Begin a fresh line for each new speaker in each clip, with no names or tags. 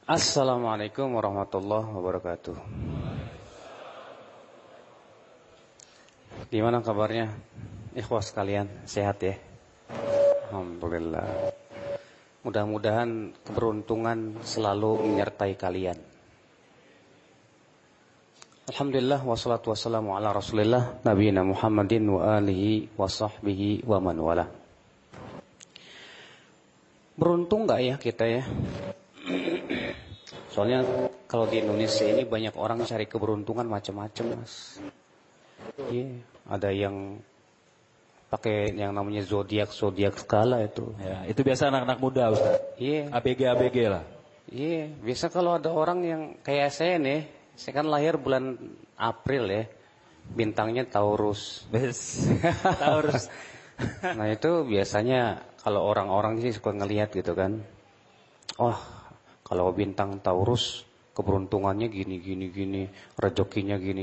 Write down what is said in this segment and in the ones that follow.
Assalamualaikum warahmatullahi wabarakatuh. Gimana kabarnya ikhwas sekalian? Sehat ya? Alhamdulillah. Mudah-mudahan keberuntungan selalu menyertai kalian. Alhamdulillah wassalatu wassalamu ala Rasulillah nabiyina Muhammadin wa alihi wa sahbihi wa man wala. Beruntung enggak ya kita ya? Soalnya kalau di Indonesia ini banyak orang cari keberuntungan macam-macam, Mas. Iya, ada yang pakai yang namanya zodiak skala itu.
Ya, itu biasa anak-anak muda, Ustaz.
Iya.
ABG lah.
Iya, biasa kalau ada orang yang kayak saya nih, saya kan lahir bulan April ya. Bintangnya Taurus.
Taurus.
Nah, itu biasanya kalau orang-orang sih suka ngelihat gitu kan. Oh, kalau bintang Taurus keberuntungannya gini, rezekinya gini.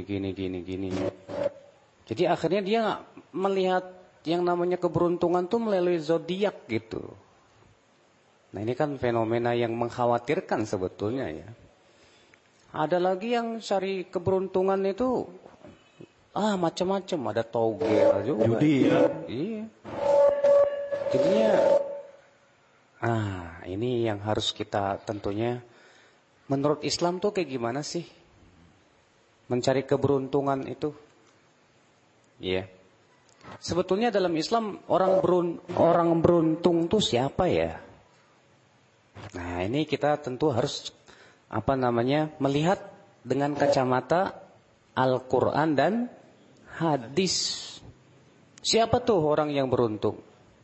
Jadi akhirnya dia melihat yang namanya keberuntungan tuh melalui zodiak gitu. Nah, ini kan fenomena yang mengkhawatirkan sebetulnya ya. Ada lagi yang cari keberuntungan itu macam-macam, ada togel juga.
Judi ya.
Iya. Jadinya ini yang harus kita tentunya, menurut Islam tuh kayak gimana sih mencari keberuntungan itu? Iya. Sebetulnya dalam Islam orang beruntung tuh siapa ya? Nah, ini kita tentu harus melihat dengan kacamata Al-Qur'an dan hadis. Siapa tuh orang yang beruntung?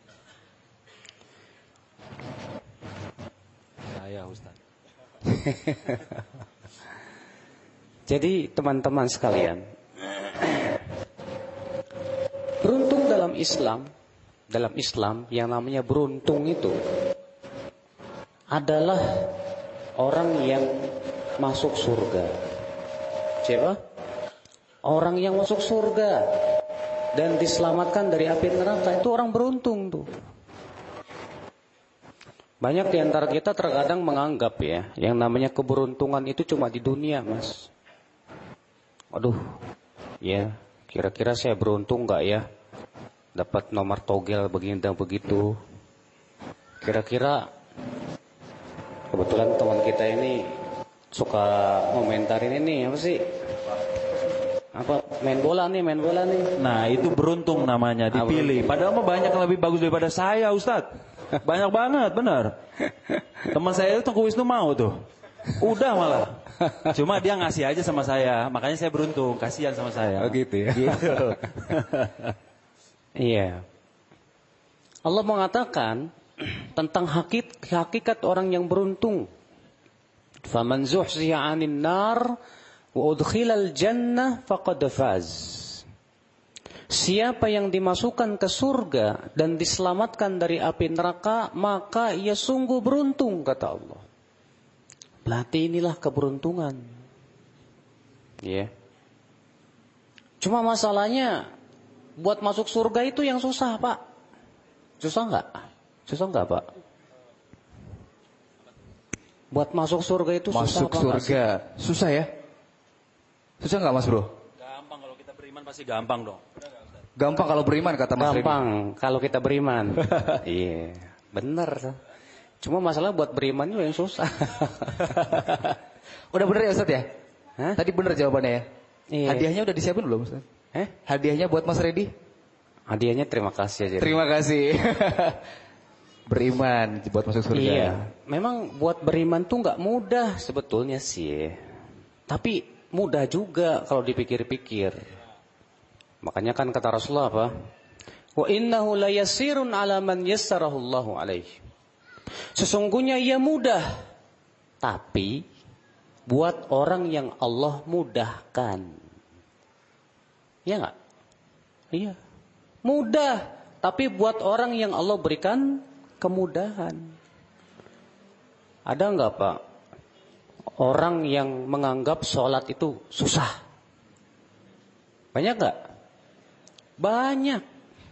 Saya, Ustaz.
Jadi teman-teman sekalian, beruntung dalam Islam yang namanya beruntung itu adalah orang yang masuk surga. Siapa? Orang yang masuk surga dan diselamatkan dari api neraka, itu orang beruntung tuh. Banyak di antara kita terkadang menganggap ya, yang namanya keberuntungan itu cuma di dunia, Mas. Aduh, ya, kira-kira saya beruntung enggak ya? Dapat nomor togel begini dan begitu. Kira-kira kebetulan teman kita ini suka komentarin ini apa sih? Main bola nih.
Nah, itu beruntung namanya, dipilih. Padahal mah banyak yang lebih bagus daripada saya, Ustaz. Banyak banget, benar. Teman saya itu Tengku Wisnu mau tuh. Udah malah. Cuma dia ngasih aja sama saya. Makanya saya beruntung, kasihan sama saya.
Oh gitu ya.
Gitu.
Iya. Allah mengatakan tentang hakikat orang yang beruntung. Faman zuhziha 'anil nar wa udkhilal jannah faqad faz. Siapa yang dimasukkan ke surga dan diselamatkan dari api neraka, maka ia sungguh beruntung, kata Allah. Berarti inilah keberuntungan. Ya. Cuma masalahnya buat masuk surga itu yang susah, Pak. Susah enggak? Susah enggak, Pak? Buat masuk surga itu susah.
Masuk surga susah ya? Susah enggak, Mas Bro?
Gampang, kalau kita beriman pasti gampang dong.
Gampang kalau beriman, kata Mas Redi.
Gampang kalau kita beriman. Iya, benar. Cuma masalah buat beriman itu yang susah.
Udah bener ya, Ustaz ya?
Hah?
Tadi bener jawabannya ya?
Iya.
Hadiahnya udah disiapin belum, Ustaz? Hadiahnya buat Mas Redi?
Hadiahnya terima kasih aja.
Terima kasih. Beriman buat masuk surga.
Iya, memang buat beriman tuh nggak mudah sebetulnya sih. Tapi mudah juga kalau dipikir-pikir. Makanya kan kata Rasulullah apa? Wa innahu layasirun 'ala man yassarahu Allahu alaihi. Sesungguhnya ia mudah, tapi buat orang yang Allah mudahkan. Iya enggak? Iya. Mudah, tapi buat orang yang Allah berikan kemudahan. Ada enggak, Pak, orang yang menganggap sholat itu susah? Banyak enggak? Banyak.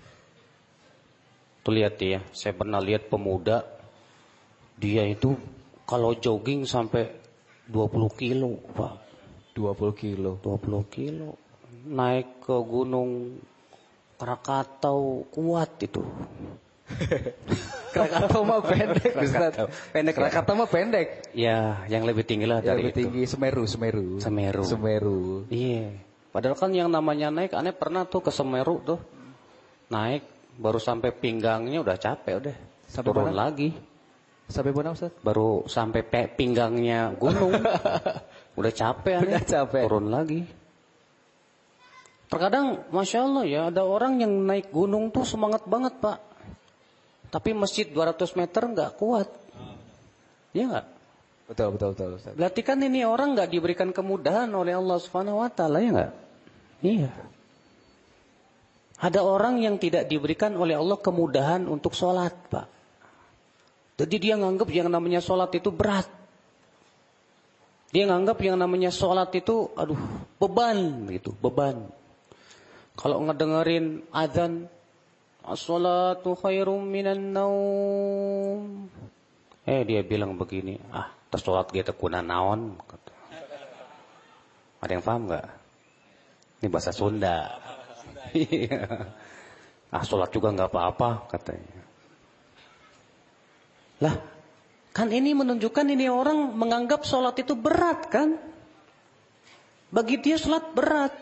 Tuh lihat ya, saya pernah lihat pemuda, dia itu kalau jogging sampai 20 kilo, Pak.
20 kilo.
20 kilo. Naik ke gunung Krakatau kuat itu.
Krakatau mah pendek, Ustaz. Pendek Krakatau mah pendek.
Ya, yang lebih tinggi lah
Ya,
dari
lebih
itu.
tinggi Semeru.
Iya. Padahal kan yang namanya naik, aneh pernah tuh ke Semeru tuh. Naik, baru sampai pinggangnya udah capek udah.
Sampai
turun
mana?
lagi.
Sampai mana, Ustaz?
Baru sampai pinggangnya gunung. Udah capek aneh.
Udah capek.
Turun lagi. Terkadang, Masya Allah ya, ada orang yang naik gunung tuh semangat banget, Pak. Tapi masjid 200 meter nggak kuat. Iya nggak?
Betul, Ustaz.
Berarti kan ini orang nggak diberikan kemudahan oleh Allah Subhanahu Wa Taala, ya nggak? Iya. Ada orang yang tidak diberikan oleh Allah kemudahan untuk sholat, Pak. Jadi dia nganggap yang namanya sholat itu berat. Dia nganggap yang namanya sholat itu, aduh, beban gitu, beban. Kalau ngedengerin azan, as-salatu khairum minan naum. Dia bilang begini, tas sholat kita kuna naon. Ada yang paham nggak? Ini bahasa Sunda. Sholat juga nggak apa-apa katanya. Lah, kan ini menunjukkan ini orang menganggap sholat itu berat kan? Bagi dia sholat berat.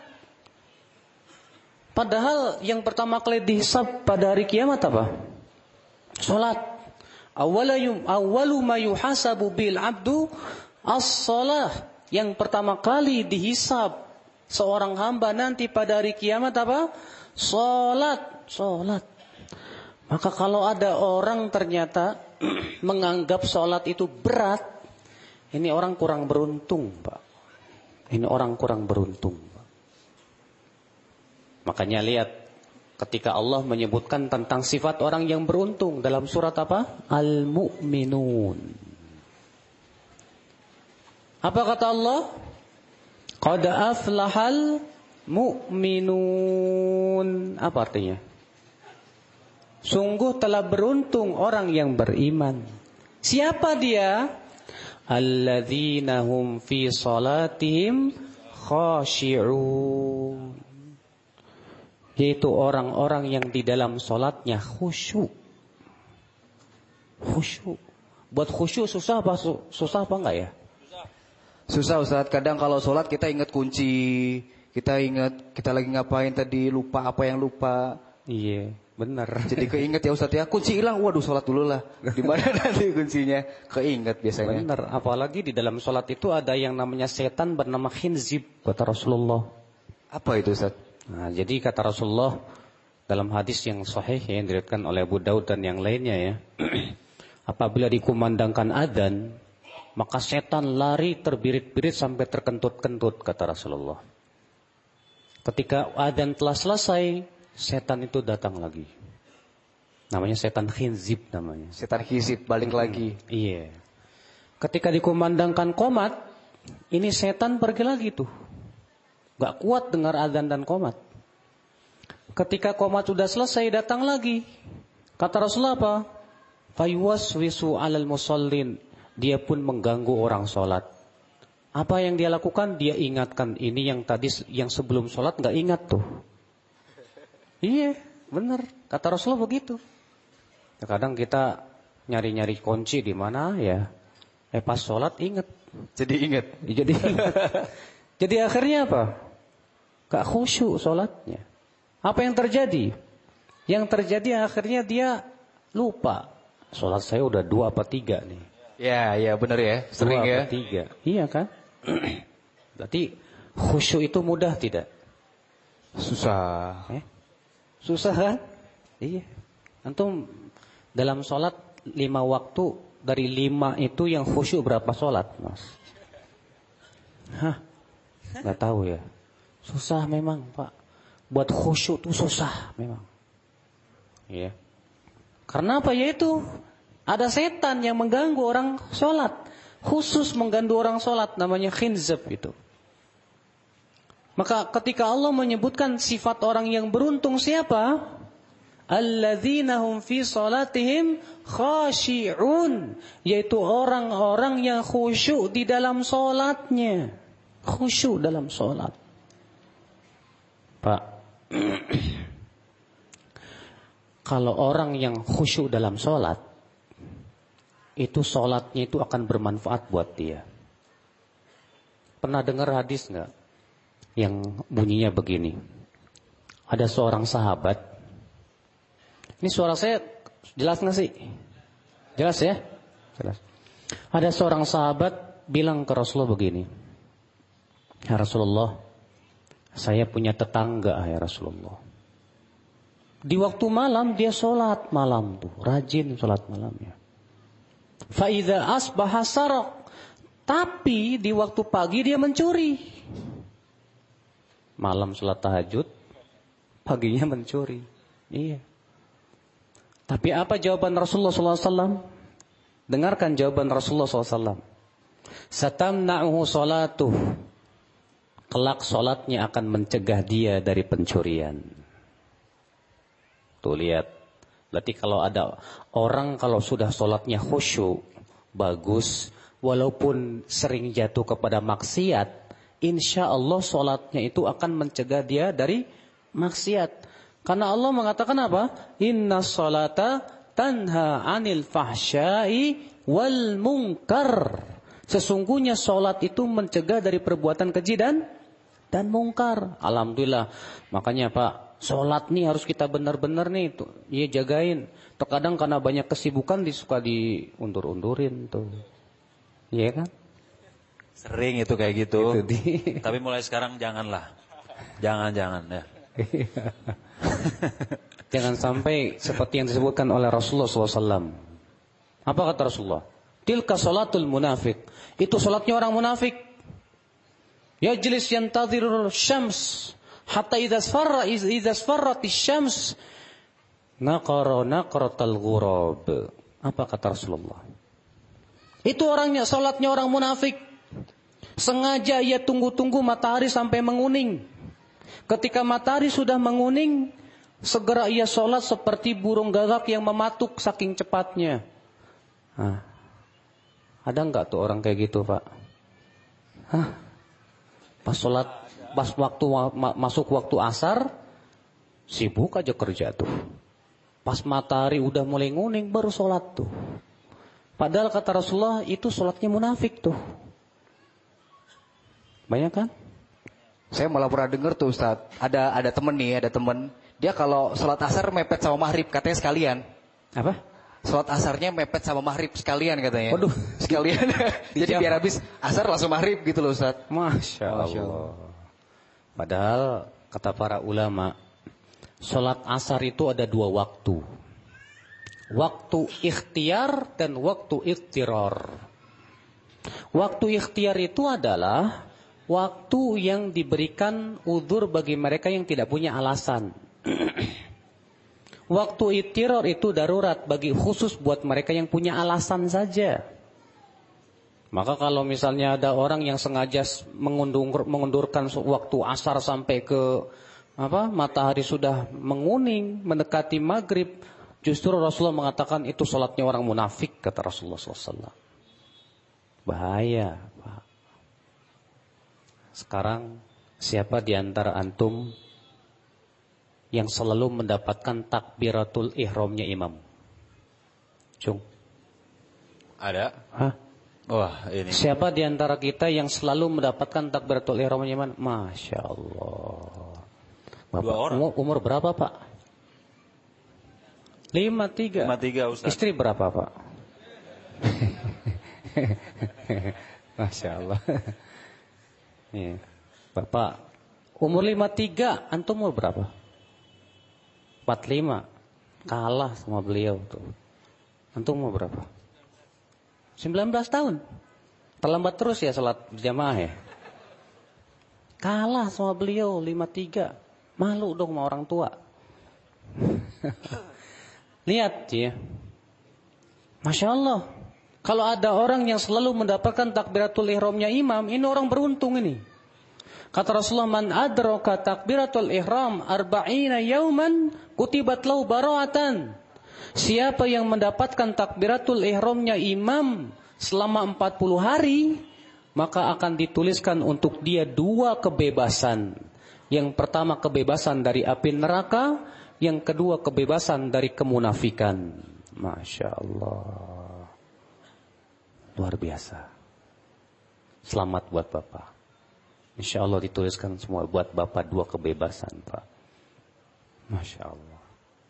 Padahal yang pertama kali dihisab pada hari kiamat apa? Sholat. Awwalu ma yuhasabu bil abdu as-shalah. Yang pertama kali dihisab seorang hamba nanti pada hari kiamat apa? Sholat. Maka kalau ada orang ternyata menganggap sholat itu berat, ini orang kurang beruntung, Pak. Ini orang kurang beruntung. Makanya lihat ketika Allah menyebutkan tentang sifat orang yang beruntung dalam surat apa? Al-Mu'minun. Apa kata Allah? Qad aflahal mu'minun. Apa artinya? Sungguh telah beruntung orang yang beriman. Siapa dia? Alladzina hum fi salatihim khashi'un. Yaitu orang-orang yang di dalam sholatnya khusyuk. Khusyuk. Buat khusyuk susah apa enggak ya?
Susah, Ustaz. Kadang kalau sholat kita ingat kunci, kita ingat kita lagi ngapain tadi, lupa apa yang lupa.
Iya, benar.
Jadi keinget ya, Ustaz ya, kunci hilang, waduh sholat dulu lah. Di mana nanti kuncinya? Keinget biasanya.
Benar, apalagi di dalam sholat itu ada yang namanya setan bernama khinzib, kata Rasulullah.
Apa itu, Ustaz?
Nah, jadi kata Rasulullah dalam hadis yang sahih yang diriwayatkan oleh Abu Daud dan yang lainnya ya. Apabila dikumandangkan adzan, maka setan lari terbirit-birit sampai terkentut-kentut, kata Rasulullah. Ketika adzan telah selesai, setan itu datang lagi. Namanya setan khinzib namanya.
Setan khinzib balik lagi.
Iya. Ketika dikumandangkan qomat, ini setan pergi lagi tuh. Gak kuat dengar adzan dan qomat. Ketika qomat sudah selesai, datang lagi. Kata Rasulullah apa? Fayuwaswisu alal musallin. Dia pun mengganggu orang sholat. Apa yang dia lakukan? Dia ingatkan ini yang tadi, yang sebelum sholat gak ingat tuh. Iya, benar. Kata Rasulullah begitu. Kadang kita nyari-nyari kunci di mana ya? Pas sholat ingat.
Jadi ingat.
Jadi akhirnya apa? Gak khusyuk sholatnya. Apa yang terjadi? Yang terjadi akhirnya dia lupa. Sholat saya udah 2 apa 3 nih.
Ya benar ya. Sering
2
ya.
apa 3. Iya kan? Berarti khusyuk itu mudah tidak?
Susah.
Susah kan? Iya. Antum dalam sholat 5 waktu, dari 5 itu yang khusyuk berapa sholat, Mas? Gak tahu ya. Susah memang, Pak. Buat khusyuk itu susah memang. Iya. Karena apa? Yaitu ada setan yang mengganggu orang sholat. Khusus mengganggu orang sholat, namanya khinzab itu. Maka ketika Allah menyebutkan sifat orang yang beruntung siapa? alladzina hum fi salatihim khashi'un, yaitu orang-orang yang khusyuk di dalam salatnya. Khusyuk dalam salat. Pak, kalau orang yang khusyuk dalam salat, itu salatnya itu akan bermanfaat buat dia. Pernah dengar hadis enggak yang bunyinya begini? Ada seorang sahabat. Ini suara saya jelas nggak sih? Jelas ya? Jelas. Ada seorang sahabat bilang ke Rasulullah begini. Ya Rasulullah, saya punya tetangga ya Rasulullah. Di waktu malam dia sholat malam tuh, rajin sholat malamnya. Fa idza asbaha saraq. Tapi di waktu pagi dia mencuri. Malam sholat tahajud, paginya mencuri. Iya. Tapi apa jawaban Rasulullah SAW? Dengarkan jawaban Rasulullah SAW. Satamna'uhu salatuh. Kelak solatnya akan mencegah dia dari pencurian. Tuh lihat. Berarti kalau ada orang kalau sudah solatnya khusyuk, bagus, walaupun sering jatuh kepada maksiat, insya Allah solatnya itu akan mencegah dia dari maksiat. Karena Allah mengatakan apa? Inna sholata tanha anil fahsyai wal munkar. Sesungguhnya sholat itu mencegah dari perbuatan keji dan munkar. Alhamdulillah. Makanya Pak, sholat nih harus kita benar-benar nih tuh. Iya jagain. Terkadang karena banyak kesibukan suka diundur-undurin tuh. Iya kan?
Sering itu kayak gitu. Tapi mulai sekarang janganlah. Jangan ya.
Jangan sampai seperti yang disebutkan oleh Rasulullah SAW. Apa kata Rasulullah? Tilka salatul munafik. Itu salatnya orang munafik. Yajlis yantadhirul syams hatta idza sfarratis syams naqaratal ghurab. Apa kata Rasulullah? Itu orangnya salatnya orang munafik. Sengaja ia tunggu-tunggu matahari sampai menguning. Ketika matahari sudah menguning, segera ia sholat seperti burung gagak yang mematuk saking cepatnya. Nah, ada enggak tuh orang kayak gitu Pak? Hah? Pas sholat, pas waktu masuk waktu asar, sibuk aja kerja tuh. Pas matahari udah mulai nguning baru sholat tuh. Padahal kata Rasulullah itu sholatnya munafik tuh. Banyak kan?
Saya malah pernah dengar tuh Ustaz, ada temen dia kalau sholat asar mepet sama maghrib katanya sekalian.
Apa?
Sholat asarnya mepet sama maghrib sekalian katanya.
Waduh,
sekalian. Jadi biar habis asar langsung maghrib gitu loh Ustaz.
Masya Allah. Padahal kata para ulama, sholat asar itu ada dua waktu. Waktu ikhtiar dan waktu ikhtirar. Waktu ikhtiar itu adalah waktu yang diberikan uzur bagi mereka yang tidak punya alasan. Waktu ikhtiar itu darurat bagi khusus buat mereka yang punya alasan saja. Maka kalau misalnya ada orang yang sengaja mengundurkan waktu asar sampai ke matahari sudah menguning, mendekati maghrib, justru Rasulullah mengatakan itu salatnya orang munafik, kata Rasulullah SAW. Bahaya, Pak. Sekarang siapa di antara antum yang selalu mendapatkan takbiratul ihramnya imam? Cung.
Ada?
Hah?
Wah, ini.
Siapa di antara kita yang selalu mendapatkan takbiratul ihramnya imam? Masya Allah. Bapak,
2 orang.
umur berapa Pak? 53.
53 Ustaz.
Istri berapa Pak? Masya Allah. Nih, Bapak umur 53, antum umur berapa? 45. Kalah sama beliau tuh. Antum umur berapa? 19 tahun. Terlambat terus ya salat berjamaah ya. Kalah sama beliau 53. Malu dong sama orang tua. Lihat ya. Masya Allah. Kalau ada orang yang selalu mendapatkan takbiratul ihramnya imam, ini orang beruntung ini. Kata Rasulullah, man adraka takbiratul ihram arba'ina yauman kutibat lahu bara'atan. Siapa yang mendapatkan takbiratul ihramnya imam selama 40 hari, maka akan dituliskan untuk dia 2 kebebasan. Yang pertama kebebasan dari api neraka, yang kedua kebebasan dari kemunafikan. Masya Allah. Luar biasa. Selamat buat Bapak. Insya Allah dituliskan semua buat Bapak 2 kebebasan, Pak. Masya Allah.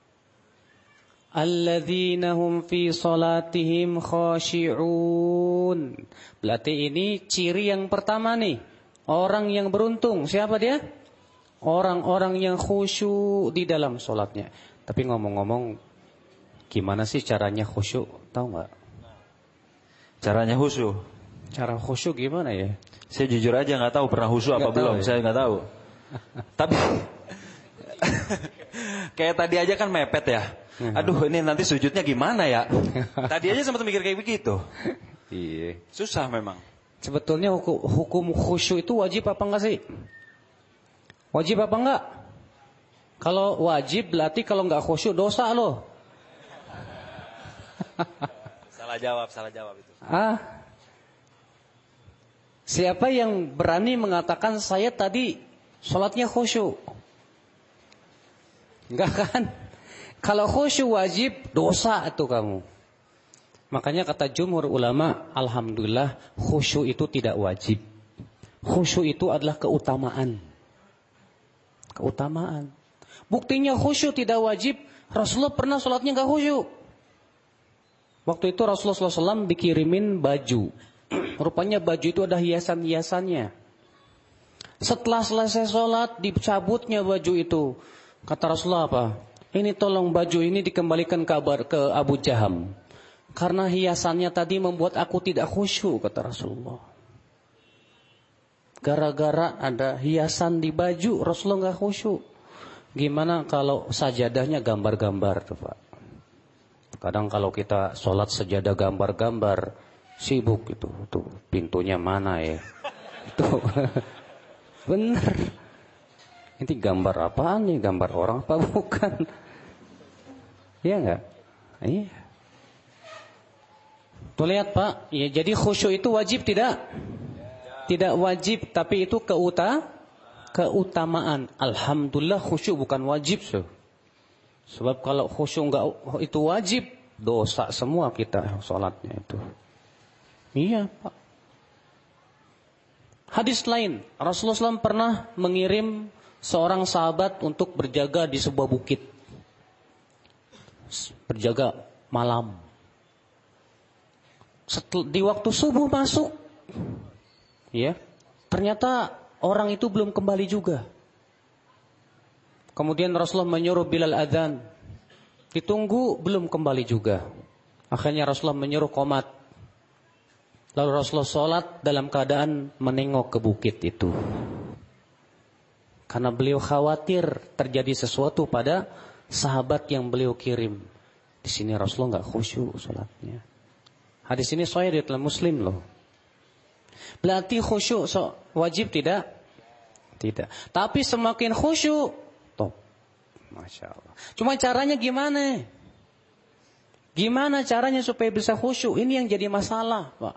Alladzina hum fi salatihim khashi'un. Berarti ini ciri yang pertama nih. Orang yang beruntung. Siapa dia? Orang-orang yang khusyuk di dalam sholatnya. Tapi ngomong-ngomong, gimana sih caranya khusyuk? Tahu nggak?
Caranya khusyuk.
Cara khusyuk gimana ya?
Saya jujur aja nggak tahu pernah khusyuk apa belum. Ya? Saya nggak tahu. Tapi kayak tadi aja kan mepet ya. Aduh, ini nanti sujudnya gimana ya? Tadi aja sempat mikir kayak begitu.
Iya.
Susah memang.
Sebetulnya hukum khusyuk itu wajib apa enggak sih? Wajib apa enggak? Kalau wajib berarti kalau enggak khusyuk dosa loh.
Salah jawab itu.
Siapa yang berani mengatakan saya tadi sholatnya khusyuk? Enggak kan? Kalau khusyuk wajib, dosa itu kamu. Makanya kata jumhur ulama, alhamdulillah khusyuk itu tidak wajib. Khusyuk itu adalah keutamaan. Keutamaan. Buktinya khusyuk tidak wajib. Rasulullah pernah sholatnya gak khusyuk. Waktu itu Rasulullah SAW dikirimin baju. Rupanya baju itu ada hiasan-hiasannya. Setelah selesai sholat, dicabutnya baju itu. Kata Rasulullah apa? Ini tolong baju ini dikembalikan ke Abu Jaham. Karena hiasannya tadi membuat aku tidak khusyuk, kata Rasulullah. Gara-gara ada hiasan di baju, Rasulullah gak khusyuk. Gimana kalau sajadahnya gambar-gambar tuh Pak? Kadang kalau kita sholat sajadah gambar-gambar, sibuk itu. Tuh pintunya mana ya? Itu bener. Ini gambar apaan nih? Gambar orang apa bukan? Iya enggak? Iya. Tuh lihat Pak, ya jadi khusyuk itu wajib tidak? Tidak wajib, tapi itu keutamaan. Alhamdulillah khusyuk bukan wajib. Sebab kalau khusyuk enggak itu wajib, dosa semua kita sholatnya itu. Iya Pak. Hadis lain, Rasulullah SAW pernah mengirim seorang sahabat untuk berjaga di sebuah bukit. Berjaga malam. Di waktu subuh masuk, ya, ternyata orang itu belum kembali juga. Kemudian Rasulullah menyuruh Bilal adzan. Ditunggu belum kembali juga. Akhirnya Rasulullah menyuruh qomat. Lalu Rasulullah sholat dalam keadaan menengok ke bukit itu. Karena beliau khawatir terjadi sesuatu pada sahabat yang beliau kirim. Di sini Rasulullah enggak khusyuk sholatnya. Hadis ini sahih di dalam Muslim loh. Berarti khusyuk wajib tidak? Tidak. Tapi semakin khusyuk, top. Masya Allah. Cuma caranya gimana? Gimana caranya supaya bisa khusyuk? Ini yang jadi masalah, Pak.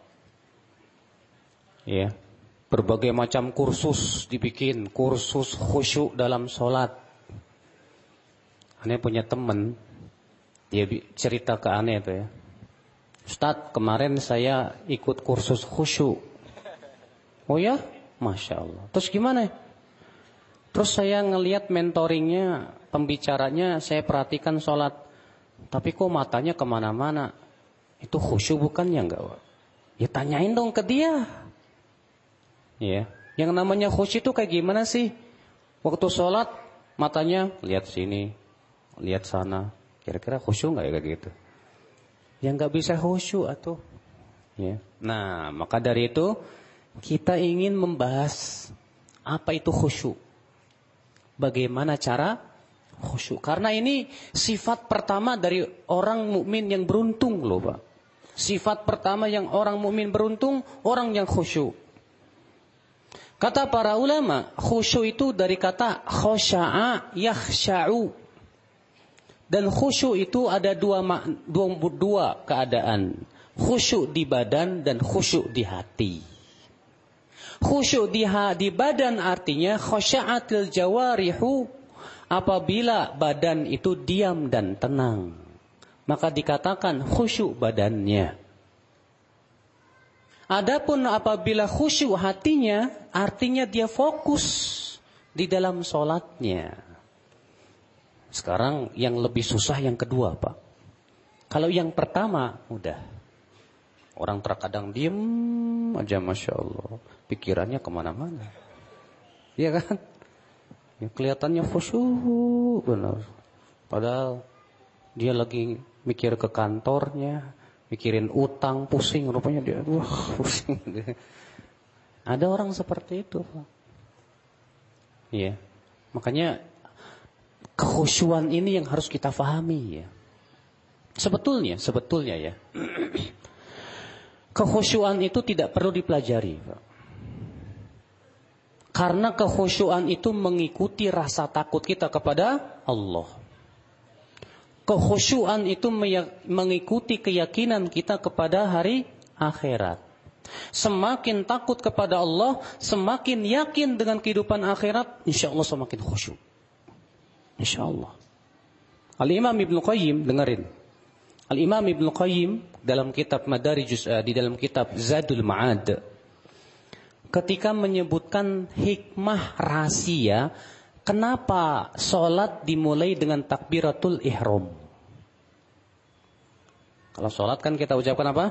Ya. Berbagai macam kursus dibikin. Kursus khusyuk dalam sholat. Aneh punya teman. Dia cerita ke aneh itu ya. Ustaz, kemarin saya ikut kursus khusyuk. Oh ya? Masya Allah. Terus gimana? Terus saya ngelihat mentoringnya, pembicaranya, saya perhatikan sholat. Tapi kok matanya kemana-mana? Itu khusyuk bukannya enggak? Ya tanyain dong ke dia. Ya. Yang namanya khusyuk itu kayak gimana sih? Waktu sholat, matanya lihat sini, lihat sana. Kira-kira khusyuk enggak ya kayak gitu? Yang gak bisa khusyuk atuh. Ya. Nah, maka dari itu kita ingin membahas apa itu khusyuk. Bagaimana cara khusyuk? Karena ini sifat pertama dari orang mukmin yang beruntung loh, Pak. Sifat pertama yang orang mukmin beruntung, orang yang khusyuk. Kata para ulama, khusyuk itu dari kata khosya'a yakhsya'u. Dan khusyuk itu ada dua keadaan. Khusyuk di badan dan khusyuk di hati. Khusyuk di badan artinya khosya'atil jawarihu, apabila badan itu diam dan tenang, maka dikatakan khusyuk badannya. Adapun apabila khusyuk hatinya, artinya dia fokus di dalam sholatnya. Sekarang yang lebih susah yang kedua, Pak. Kalau yang pertama, mudah. Orang terkadang diem aja, Masya Allah. Pikirannya kemana-mana. Iya kan? Ya, kelihatannya khusyuk benar. Padahal dia lagi mikir ke kantornya, mikirin utang, pusing rupanya dia. Wah, pusing. Ada orang seperti itu, Pak. Iya. Makanya kekhusyuan ini yang harus kita pahami ya. Sebetulnya ya. Kekhusyuan itu tidak perlu dipelajari, Pak. Karena kekhusyuan itu mengikuti rasa takut kita kepada Allah. Kekhusyuan itu mengikuti keyakinan kita kepada hari akhirat. Semakin takut kepada Allah, semakin yakin dengan kehidupan akhirat, insya Allah semakin khusyuk. Insya Allah. Al-Imam Ibnu Qayyim, dengerin. Al-Imam Ibnu Qayyim dalam kitab Madarijus, di dalam kitab Zadul Ma'ad, ketika menyebutkan hikmah rahasia kenapa sholat dimulai dengan takbiratul ihram. Kalau sholat kan kita ucapkan apa?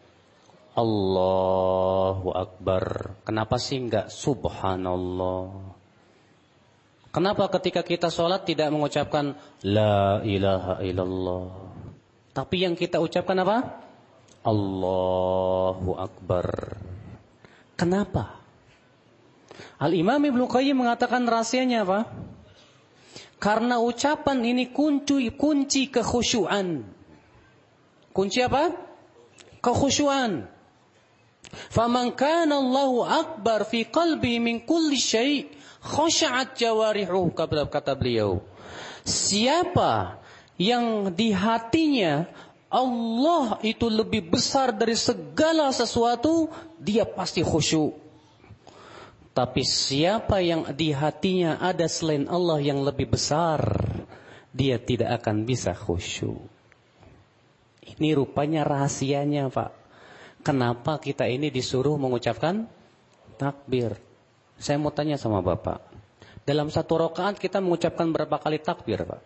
Allahu Akbar. Kenapa sih enggak Subhanallah? Kenapa ketika kita sholat tidak mengucapkan La ilaha illallah? Tapi yang kita ucapkan apa? Allahu Akbar. Kenapa? Al-Imam Ibnu Qayyim mengatakan rahasianya apa? Karena ucapan ini kunci kekhusyuan. Kunci apa? Kekhusyuan. Faman kana Allahu akbar fi qalbi min kulli syai' khasha'at jawarihu, kata beliau. Siapa yang di hatinya Allah itu lebih besar dari segala sesuatu, dia pasti khusyuk. Tapi siapa yang di hatinya ada selain Allah yang lebih besar, dia tidak akan bisa khusyuk. Ini rupanya rahasianya, Pak. Kenapa kita ini disuruh mengucapkan takbir? Saya mau tanya sama Bapak. Dalam satu rakaat kita mengucapkan berapa kali takbir, Pak?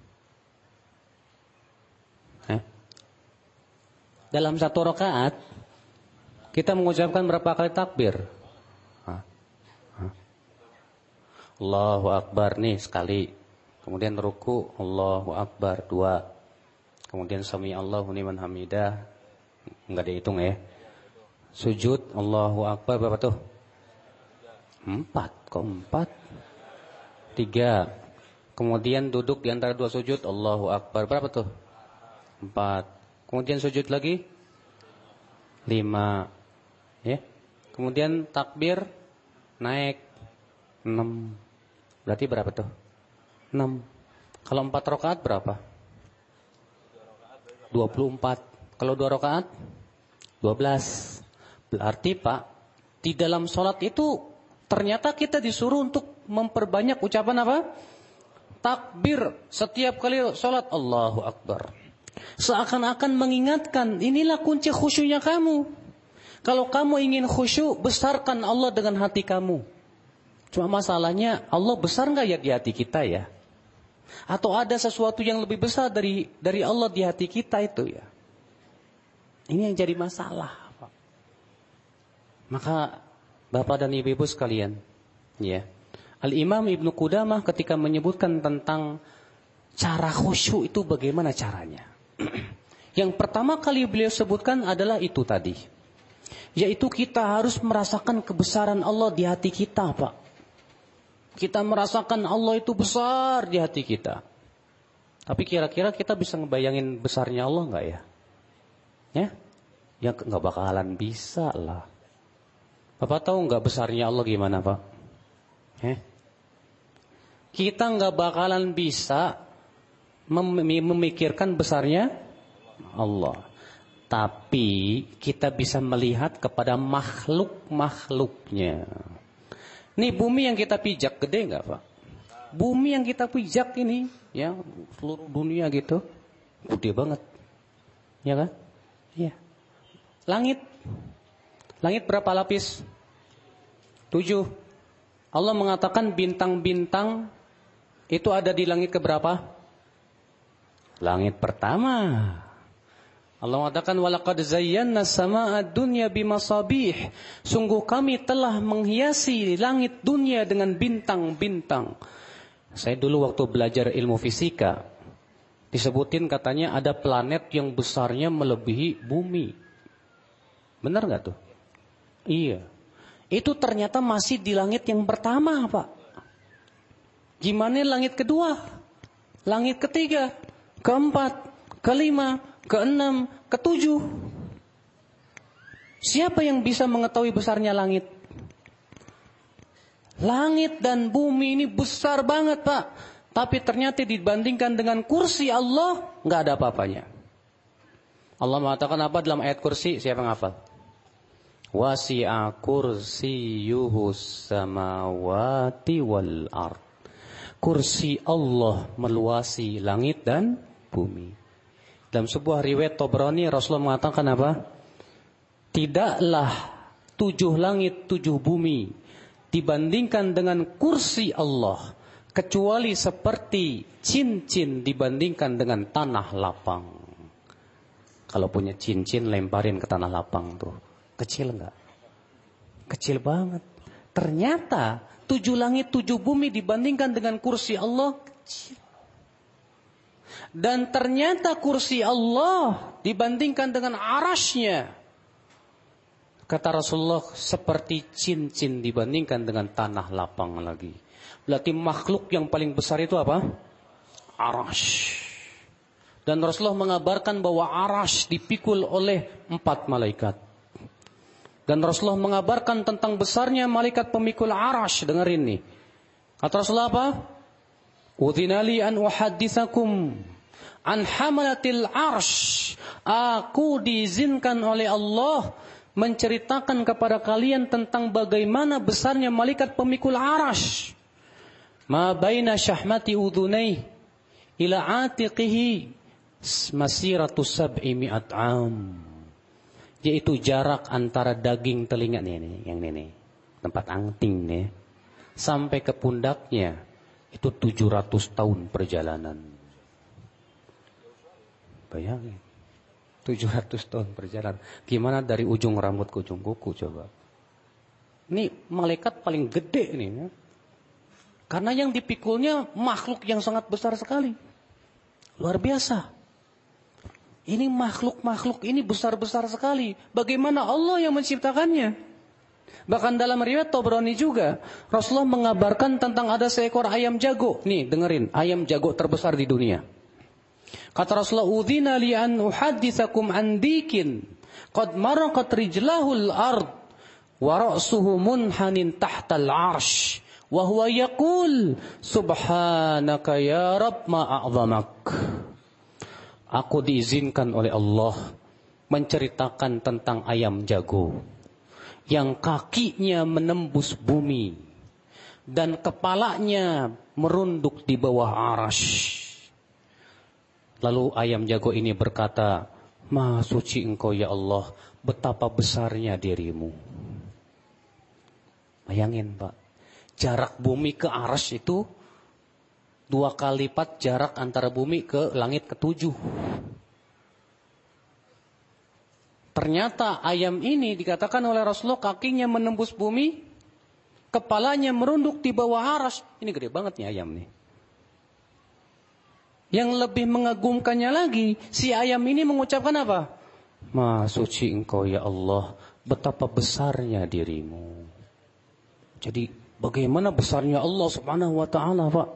Dalam satu rakaat kita mengucapkan berapa kali takbir? Allahu Akbar nih sekali. Kemudian ruku Allahu Akbar 2. Kemudian sami Allahu liman hamidah. Enggak dihitung ya. Sujud Allahu Akbar berapa tuh? 4. Kok 4? 3. Kemudian duduk di antara dua sujud Allahu Akbar berapa tuh? 4. Kemudian sujud lagi 5. Ya. Kemudian takbir naik 6. Berarti berapa tuh? 6. Kalau 4 rakaat berapa? 24. Kalau 2 rakaat 12. Berarti Pak, di dalam sholat itu ternyata kita disuruh untuk memperbanyak ucapan apa? Takbir. Setiap kali sholat Allahu Akbar. Seakan-akan mengingatkan, inilah kunci khusyuknya kamu. Kalau kamu ingin khusyuk, besarkan Allah dengan hati kamu. Cuma masalahnya, Allah besar nggak ya di hati kita ya? Atau ada sesuatu yang lebih besar dari Allah di hati kita itu ya? Ini yang jadi masalah, Pak. Maka Bapak dan Ibu-ibu sekalian, ya. Al-Imam Ibnu Qudamah ketika menyebutkan tentang cara khusyuk itu bagaimana caranya? Yang pertama kali beliau sebutkan adalah itu tadi. Yaitu kita harus merasakan kebesaran Allah di hati kita, Pak. Kita merasakan Allah itu besar di hati kita. Tapi kira-kira kita bisa ngebayangin besarnya Allah enggak ya? Ya? Ya enggak bakalan bisa lah. Bapak tahu nggak besarnya Allah gimana, Pak? Kita nggak bakalan bisa memikirkan besarnya Allah. Tapi kita bisa melihat kepada makhluk-makhluknya. Nih bumi yang kita pijak gede nggak, Pak? Bumi yang kita pijak ini, ya seluruh dunia gitu, gede banget, ya kan? Iya. Langit berapa lapis? 7. Allah mengatakan bintang-bintang itu ada di langit keberapa? Langit pertama. Allah mengatakan walaqad zayyana as-samaa'a ad-dunya bimasabih. Sungguh kami telah menghiasi langit dunia dengan bintang-bintang. Saya dulu waktu belajar ilmu fisika disebutin katanya ada planet yang besarnya melebihi bumi. Benar nggak tuh? Iya. Itu ternyata masih di langit yang pertama, Pak. Gimana langit kedua? Langit ketiga, keempat, kelima, keenam, ketujuh. Siapa yang bisa mengetahui besarnya langit? Langit dan bumi ini besar banget, Pak. Tapi ternyata dibandingkan dengan kursi Allah, nggak ada apa-apanya. Allah mengatakan apa dalam ayat kursi? Siapa yang hafal? Wasi'a kursiyuhus samawati wal ard. Kursi Allah meluasi langit dan bumi. Dalam sebuah riwayat Tabrani Rasulullah mengatakan apa? Tidaklah 7 langit 7 bumi dibandingkan dengan kursi Allah kecuali seperti cincin dibandingkan dengan tanah lapang. Kalau punya cincin lemparin ke tanah lapang tuh. Kecil enggak? Kecil banget. Ternyata 7 langit 7 bumi dibandingkan dengan kursi Allah kecil. Dan ternyata kursi Allah dibandingkan dengan arasnya, kata Rasulullah, seperti cincin dibandingkan dengan tanah lapang lagi. Berarti makhluk yang paling besar itu apa? Arash. Dan Rasulullah mengabarkan bahwa arash dipikul oleh 4 malaikat. Dan Rasulullah mengabarkan tentang besarnya malaikat pemikul arash. Dengerin nih. Kata Rasulullah apa? Udhinali an uhadithakum an hamalatil arsh. Aku diizinkan oleh Allah menceritakan kepada kalian tentang bagaimana besarnya malaikat pemikul arash. Ma baina syahmati udhunai ila atiqihi masiratu 700 am. Yaitu jarak antara daging telinga nih, yang ini, tempat angting nih, sampai ke pundaknya itu 700 tahun perjalanan. Bayangin, 700 tahun perjalanan. Gimana dari ujung rambut ke ujung kuku coba? Ini malaikat paling gede nih, ya. Karena yang dipikulnya makhluk yang sangat besar sekali, luar biasa. Ini makhluk-makhluk ini besar-besar sekali. Bagaimana Allah yang menciptakannya? Bahkan dalam riwayat Tabrani juga, Rasulullah mengabarkan tentang ada seekor ayam jago. Nih, dengerin, ayam jago terbesar di dunia. Kata Rasulullah, "Udhina li an uhadditsakum an dikin qad maraqat rijlahul ard wa ra'suhu munhanin tahtal 'arsy wa huwa yaqul subhanaka ya rabb ma a'zamak." Aku diizinkan oleh Allah menceritakan tentang ayam jago yang kakinya menembus bumi dan kepalanya merunduk di bawah arasy. Lalu ayam jago ini berkata, "Maha suci Engkau ya Allah, betapa besarnya dirimu." Bayangin, Pak, jarak bumi ke arasy itu 2 kali lipat jarak antara bumi ke langit ke-7. Ternyata ayam ini dikatakan oleh Rasulullah kakinya menembus bumi, kepalanya merunduk di bawah arasy. Ini gede banget nih ayam nih. Yang lebih mengagumkannya lagi, si ayam ini mengucapkan apa? Maha suci Engkau ya Allah, betapa besarnya dirimu. Jadi bagaimana besarnya Allah Subhanahu wa taala, Pak?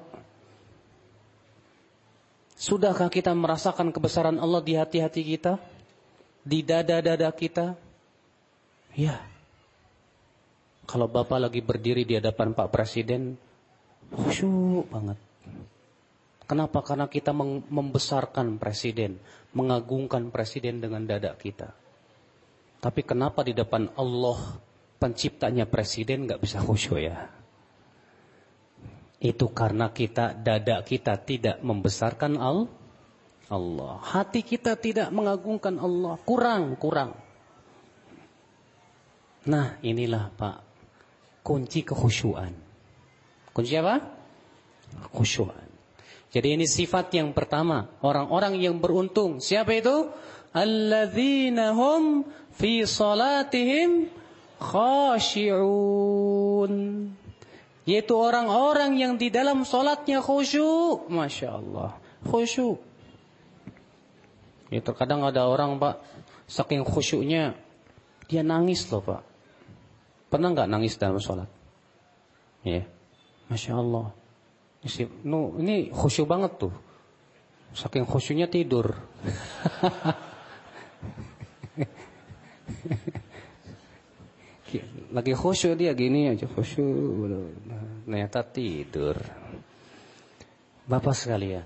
Sudahkah kita merasakan kebesaran Allah di hati-hati kita? Di dada-dada kita? Ya. Kalau Bapak lagi berdiri di hadapan Pak Presiden, khusyuk banget. Kenapa? Karena kita membesarkan Presiden, mengagungkan Presiden dengan dada kita. Tapi kenapa di depan Allah, penciptanya Presiden, gak bisa khusyuk ya? Itu karena dada kita tidak membesarkan Allah. Hati kita tidak mengagungkan Allah. Kurang. Nah, inilah Pak, kunci kekhusyuan. Kunci apa? Khusyuan. Jadi ini sifat yang pertama, orang-orang yang beruntung. Siapa itu? Alladzina hum fi salatihim khashi'un. Yaitu orang-orang yang di dalam salatnya khusyuk. Masya Allah, khusyuk. Ya, terkadang ada orang Pak, saking khusyuknya dia nangis loh Pak. Pernah nggak nangis dalam sholat? Ya, Masya Allah. Ini khusyuk banget tuh. Saking khusyuknya tidur. Lagi khusyuk dia gini aja, khusyuk. Ternyata tidur. Bapak sekalian.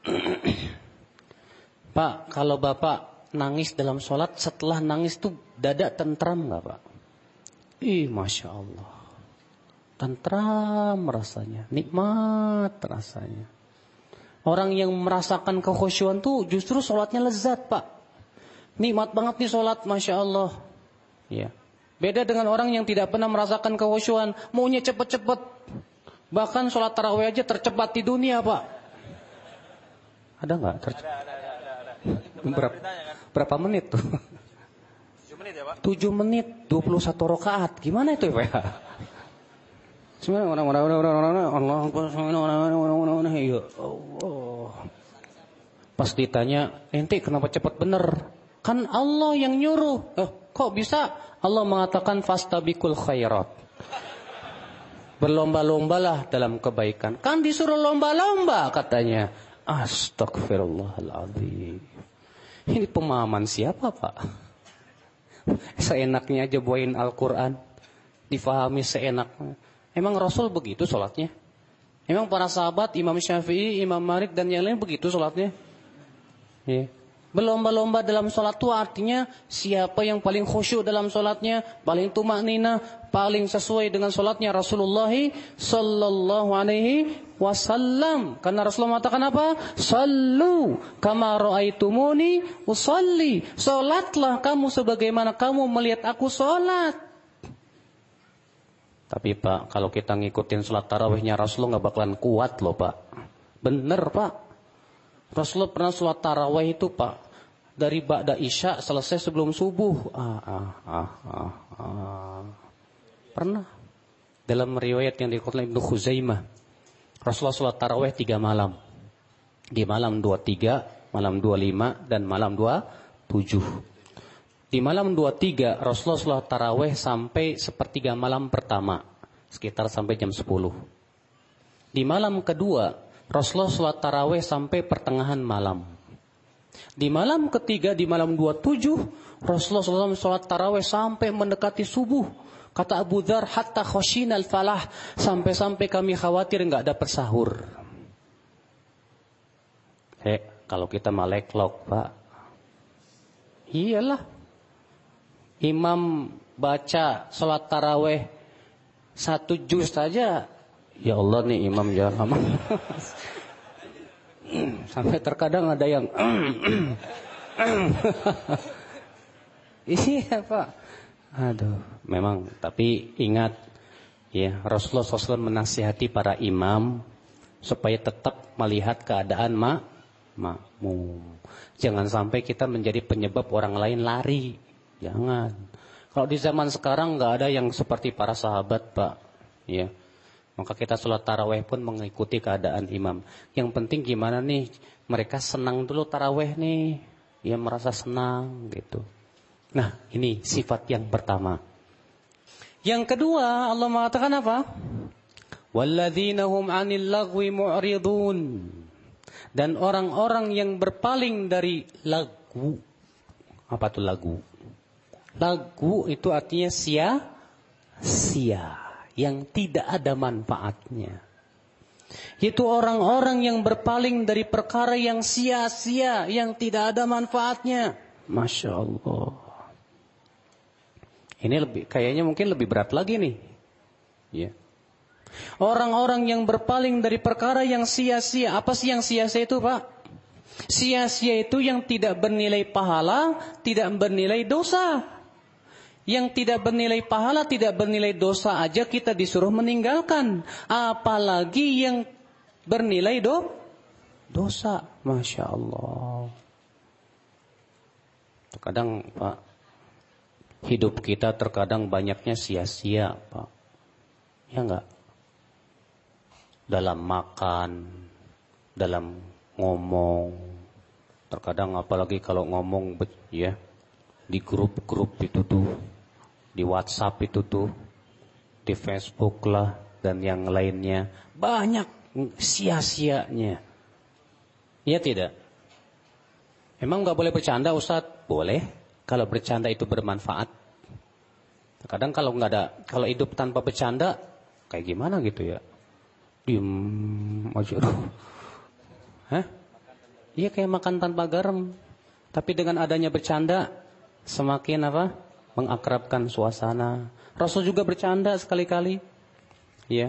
Pak, kalau Bapak nangis dalam sholat, setelah nangis tuh dada tentram nggak Pak? Masya Allah, tentram rasanya, nikmat rasanya. Orang yang merasakan kekhusyuan tuh justru sholatnya lezat Pak. Nikmat banget nih sholat, Masya Allah. Ya. Beda dengan orang yang tidak pernah merasakan kekhusyuan, maunya cepet-cepet. Bahkan sholat tarawih aja tercepat di dunia Pak. Ada nggak? Berapa menit tuh?
7 menit ya Pak?
7 menit, 21 rakaat. Gimana itu ya Pak? Sebenarnya orang-orang ya Allah. Pas ditanya, ente kenapa cepat bener? Kan Allah yang nyuruh. Kok bisa? Allah mengatakan fastabiqul khairat. Berlomba-lombalah dalam kebaikan. Kan disuruh lomba-lomba katanya. Astagfirullahaladzim. Ini pemahaman siapa Pak? Seenaknya aja bawain Al-Quran, difahami seenaknya. Emang Rasul begitu sholatnya? Emang para sahabat, Imam Syafi'i, Imam Malik dan yang lain begitu sholatnya? Ya. Berlomba-lomba dalam sholat itu artinya siapa yang paling khusyuk dalam sholatnya, paling tumaknina, paling sesuai dengan sholatnya Rasulullah sallallahu alaihi wasallam. Karena Rasulullah mengatakan apa? Sallu kama ra'aitumuni usalli. Sholatlah kamu sebagaimana kamu melihat aku sholat. Tapi Pak, kalau kita ngikutin sholat tarawihnya Rasulullah nggak bakalan kuat loh Pak. Bener Pak. Rasulullah pernah sholat tarawih itu Pak, dari ba'da isya selesai sebelum subuh. Pernah. Dalam riwayat yang dikutip Ibnu Khuzaimah, Rasulullah sholat tarawih 3 malam. Di malam 23, malam 25, dan malam 27. Di malam 23 Rasulullah sholat tarawih sampai sepertiga malam pertama, sekitar sampai jam 10. Di malam kedua Rasulullah sholat tarawih sampai pertengahan malam. Di malam ketiga, di malam 27 Rasulullah SAW sholat tarawih sampai mendekati subuh. Kata Abu Dzar, hatta khoshinal falah, sampai-sampai kami khawatir gak dapat sahur. Kalau kita maleklok Pak, iyalah. Imam baca sholat tarawih 1 juz saja, ya Allah nih imam jangan lama. Sampai terkadang ada yang iya Pak. Aduh, memang. Tapi ingat ya, Rasulullah SAW menasihati para imam supaya tetap melihat keadaan makmum. Jangan sampai kita menjadi penyebab orang lain lari. Jangan. Kalau di zaman sekarang nggak ada yang seperti para sahabat Pak. Ya. Maka kita sholat tarawih pun mengikuti keadaan imam. Yang penting gimana nih, mereka senang dulu tarawih nih, ya merasa senang gitu. Nah ini sifat yang pertama. Yang kedua Allah mengatakan apa? Walladzina hum 'anil lagwi mu'ridun. Dan orang-orang yang berpaling dari lagu. Apa tuh lagu? Lagu itu artinya sia, yang tidak ada manfaatnya. Yaitu orang-orang yang berpaling dari perkara yang sia-sia, yang tidak ada manfaatnya. Masya Allah. Ini kayaknya mungkin lebih berat lagi nih. Ya. Orang-orang yang berpaling dari perkara yang sia-sia. Apa sih yang sia-sia itu, Pak? Sia-sia itu yang tidak bernilai pahala, tidak bernilai dosa. Yang tidak bernilai pahala, tidak bernilai dosa aja kita disuruh meninggalkan. Apalagi yang bernilai dosa. Masya Allah. Terkadang, Pak, hidup kita terkadang banyaknya sia-sia, Pak. Ya enggak? Dalam makan, dalam ngomong. Terkadang apalagi kalau ngomong ya di grup-grup itu tuh, di WhatsApp itu tuh, di Facebook lah dan yang lainnya, banyak sia-sianya. Ya tidak? Emang nggak boleh bercanda, Ustadz? Boleh, kalau bercanda itu bermanfaat. Kadang kalau hidup tanpa bercanda, kayak gimana gitu ya? Diem aja. Hah? Iya kayak makan tanpa garam. Tapi dengan adanya bercanda, semakin apa? Mengakrabkan suasana. Rasul juga bercanda sekali-kali. Ya.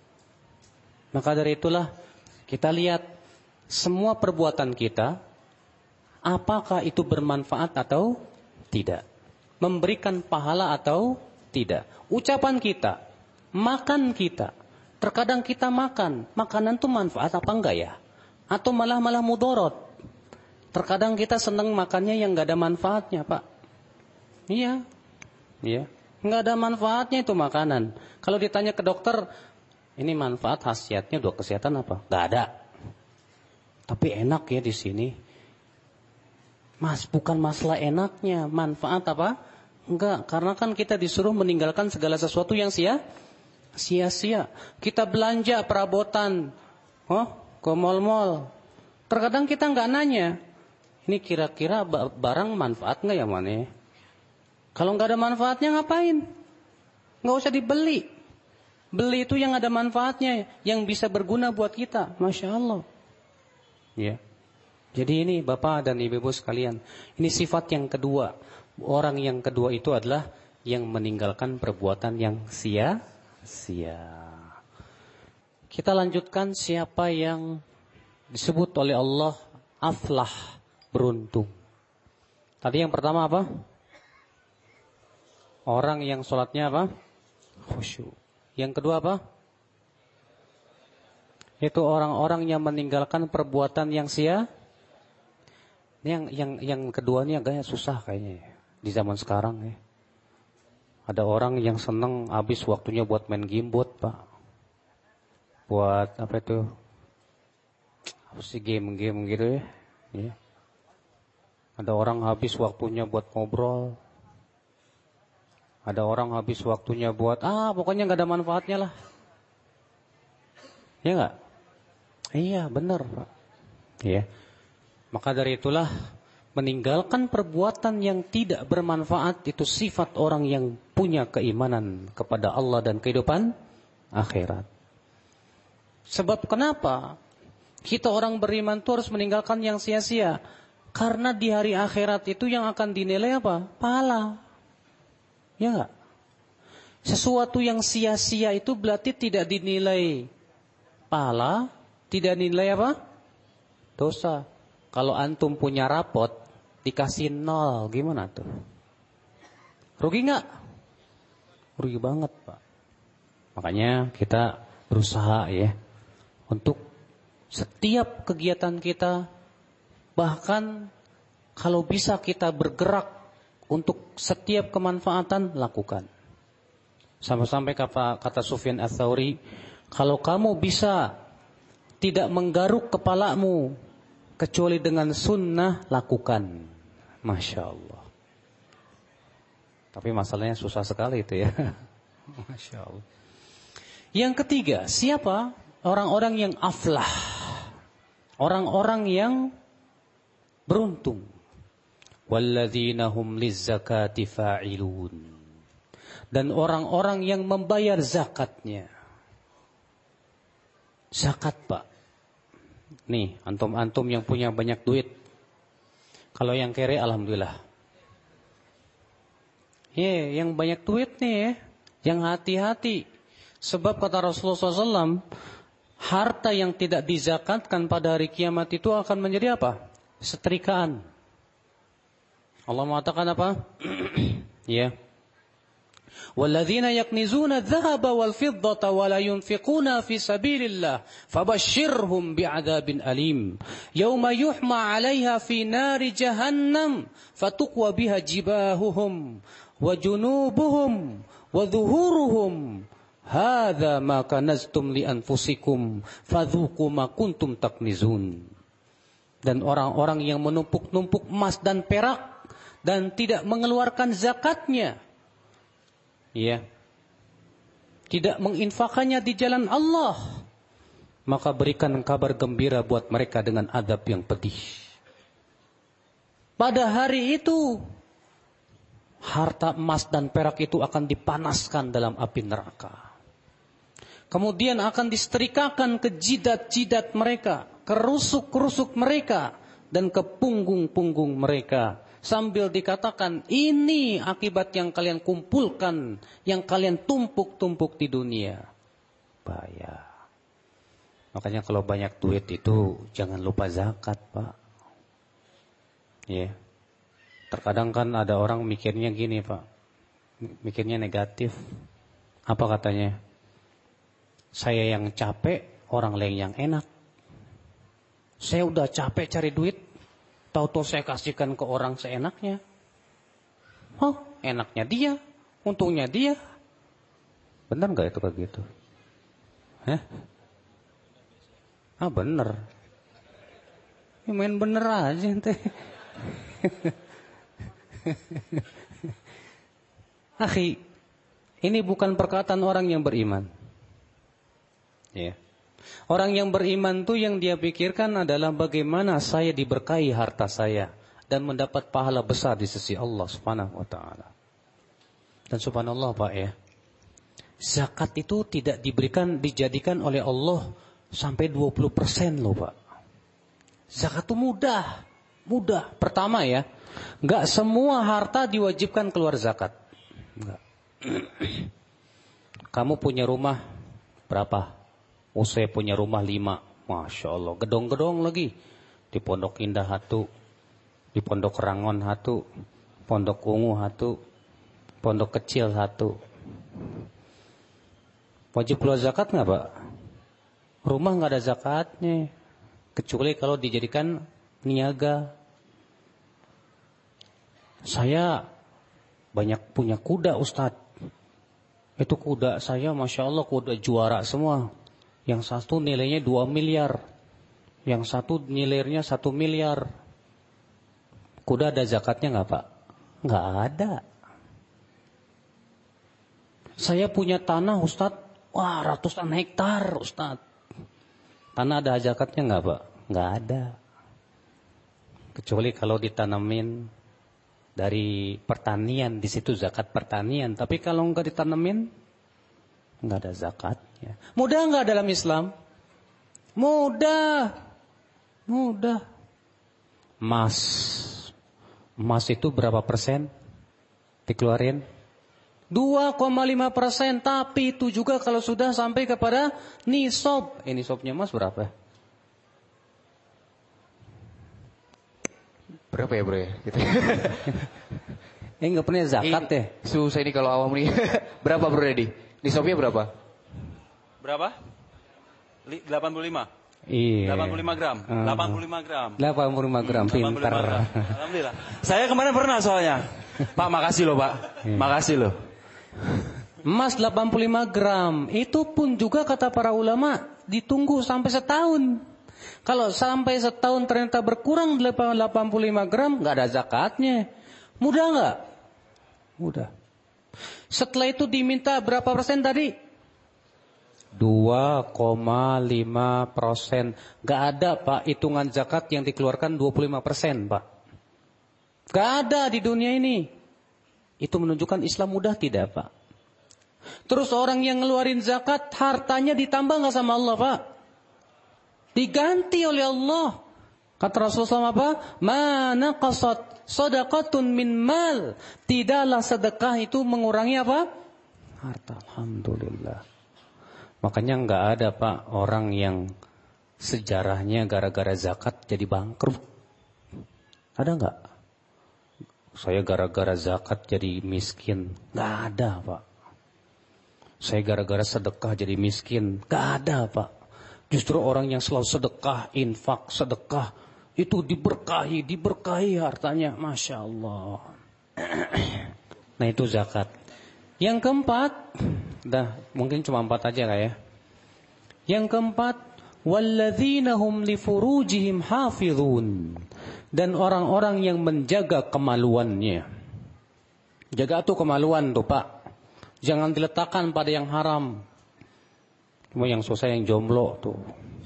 Maka dari itulah kita lihat semua perbuatan kita, apakah itu bermanfaat atau tidak? Memberikan pahala atau tidak? Ucapan kita, makan kita, terkadang kita makan, makanan itu manfaat apa enggak ya? Atau malah mudorot. Terkadang kita senang makannya yang enggak ada manfaatnya, Pak. Iya. Enggak ada manfaatnya itu makanan. Kalau ditanya ke dokter, ini manfaat khasiatnya untuk kesehatan apa? Enggak ada. Tapi enak ya di sini. Mas, bukan masalah enaknya, manfaat apa? Enggak, karena kan kita disuruh meninggalkan segala sesuatu yang sia-sia. Kita belanja perabotan, ke mall-mall. Terkadang kita enggak nanya, ini kira-kira barang manfaat enggak ya mana? Kalau enggak ada manfaatnya ngapain? Enggak usah dibeli. Beli itu yang ada manfaatnya, yang bisa berguna buat kita. Masya Allah. Ya. Jadi ini Bapak dan Ibu sekalian, ini sifat yang kedua. Orang yang kedua itu adalah yang meninggalkan perbuatan yang sia-sia. Kita lanjutkan siapa yang disebut oleh Allah aflah, beruntung. Tadi yang pertama apa? Orang yang sholatnya apa? Khusyuk. Yang kedua apa? Itu orang-orang yang meninggalkan perbuatan yang sia. Yang kedua ini agaknya susah kayaknya ya, di zaman sekarang ya. Ada orang yang senang habis waktunya buat main gamebot, Pak. Buat apa itu? Apa sih game-game gitu ya? Ya. Ada orang habis waktunya buat ngobrol. Ada orang habis waktunya buat pokoknya nggak ada manfaatnya lah. Ya nggak? Iya benar, Pak. Ya. Maka dari itulah meninggalkan perbuatan yang tidak bermanfaat itu sifat orang yang punya keimanan kepada Allah dan kehidupan akhirat. Sebab kenapa kita orang beriman itu harus meninggalkan yang sia-sia? Karena di hari akhirat itu yang akan dinilai apa? Pahala. Ya enggak? Sesuatu yang sia-sia itu berarti tidak dinilai pahala, tidak dinilai apa? Dosa. Kalau antum punya rapot dikasih 0, gimana tuh? Rugi enggak? Rugi banget, Pak. Makanya kita berusaha ya untuk setiap kegiatan kita, bahkan kalau bisa kita bergerak untuk setiap kemanfaatan, lakukan. Sampai-sampai kata Sufyan Ats-Tsauri, kalau kamu bisa tidak menggaruk kepalamu kecuali dengan sunnah, lakukan. Masya Allah. Tapi masalahnya susah sekali itu ya. Masya Allah. Yang ketiga, siapa? Orang-orang yang aflah. Orang-orang yang beruntung. Walladzina hum lizzakati fa'ilun. dan orang-orang yang membayar zakatnya. Zakat, Pak. Nih, antum-antum yang punya banyak duit. Kalau yang kere, alhamdulillah. Yang banyak duit nih ya, yang hati-hati. Sebab kata Rasulullah SAW, harta yang tidak dizakatkan pada hari kiamat itu akan menjadi apa? Setrikaan. Allah mengatakan apa? Ya. Walladzina yaknizuna adh-dhahaba wal fiddata wa la yunfiquna fi sabilillah fabashshirhum bi'adzabin alim yauma yuhma 'alaiha fi nari jahannam fatuqwa biha jibahuhum wa junubuhum wa dhuhuruhum hadza ma kanaztum li anfusikum fadzuqu ma kuntum taknizun. Dan orang-orang yang menumpuk-numpuk emas dan perak dan tidak mengeluarkan zakatnya, ya, tidak menginfakannya di jalan Allah, maka berikan kabar gembira buat mereka dengan azab yang pedih. Pada hari itu, harta emas dan perak itu akan dipanaskan dalam api neraka. Kemudian akan disetrikakan ke jidat-jidat mereka, ke rusuk-rusuk mereka, dan ke punggung-punggung mereka. Sambil dikatakan, ini akibat yang kalian kumpulkan, yang kalian tumpuk-tumpuk di dunia. Bahaya. Makanya kalau banyak duit itu jangan lupa zakat, Pak. Ya. Terkadang kan ada orang mikirnya gini, Pak. Mikirnya negatif. Apa katanya? Saya yang capek, orang lain yang enak. Saya udah capek cari duit, tahu-tahu saya kasihkan ke orang seenaknya. Oh, enaknya dia, untungnya dia. Benar nggak itu kayak gitu? Hah? Ah, bener. Ya, main bener aja ente. Akhi, ini bukan perkataan orang yang beriman. Ya. Orang yang beriman tuh yang dia pikirkan adalah bagaimana saya diberkahi harta saya dan mendapat pahala besar di sisi Allah Subhanahu wa taala. Dan subhanallah, Pak, ya. Zakat itu tidak dijadikan oleh Allah sampai 20% loh, Pak. Zakat itu mudah. Pertama ya, enggak semua harta diwajibkan keluar zakat. Enggak. Kamu punya rumah berapa? Oh, saya punya rumah 5. Masya Allah, gedong-gedong lagi. Di Pondok Indah 1, di Pondok Rangon 1, Pondok Ungu 1, Pondok Kecil 1. Wajib keluar zakat nggak, Pak? Rumah nggak ada zakatnya, kecuali kalau dijadikan niaga. Saya banyak punya kuda, Ustadz. Itu kuda saya, Masya Allah, kuda juara semua. Yang satu nilainya 2 miliar. Yang satu nilainya 1 miliar. Kuda ada zakatnya nggak, Pak? Nggak ada. Saya punya tanah, Ustadz. Wah, ratusan hektar, Ustadz. Tanah ada zakatnya nggak, Pak? Nggak ada. Kecuali kalau ditanamin dari pertanian, di situ zakat pertanian. Tapi kalau nggak ditanamin, nggak ada zakatnya. Mudah nggak dalam Islam? Mudah. Emas itu berapa persen dikeluarin? 2,5%. Tapi itu juga kalau sudah sampai kepada nisab. Nisabnya emas berapa?
Berapa ya, bro ya? Gitu.
Nggak pernah zakat ya?
Susah ini kalau awam nih. Berapa, bro Dedi? Nisabnya berapa?
Berapa? 85.
Iya.
85 gram. 85 gram.
85 gram, pintar.
Alhamdulillah. Saya kemarin pernah soalnya. Pak, makasih loh, Pak. Makasih loh.
Emas 85 gram. Itu pun juga kata para ulama ditunggu sampai setahun. Kalau sampai setahun ternyata berkurang 85 gram, nggak ada zakatnya. Mudah nggak? Mudah. Setelah itu diminta berapa persen tadi? 2,5%. Nggak ada, Pak, hitungan zakat yang dikeluarkan 25%, Pak. Nggak ada di dunia ini. Itu menunjukkan Islam mudah tidak, Pak? Terus orang yang ngeluarin zakat, hartanya ditambah nggak sama Allah, Pak? Diganti oleh Allah. Kata Rasulullah apa? Ma naqasat shadaqatun min mal. Tidaklah sedekah itu mengurangi apa? Harta. Alhamdulillah. Makanya nggak ada, Pak, orang yang sejarahnya gara-gara zakat jadi bangkrut. Ada nggak? Saya gara-gara zakat jadi miskin. Nggak ada, Pak. Saya gara-gara sedekah jadi miskin. Nggak ada, Pak. Justru orang yang selalu sedekah, infak, sedekah, itu diberkahi hartanya. Masya Allah. Nah itu zakat. Yang keempat, mungkin cuma 4 aja lah ya. Yang keempat, walladzina hum li furujihim hafizun. Dan orang-orang yang menjaga kemaluannya. Jaga tuh kemaluan tuh, Pak. Jangan diletakkan pada yang haram. Cuma yang susah yang jomblo tuh.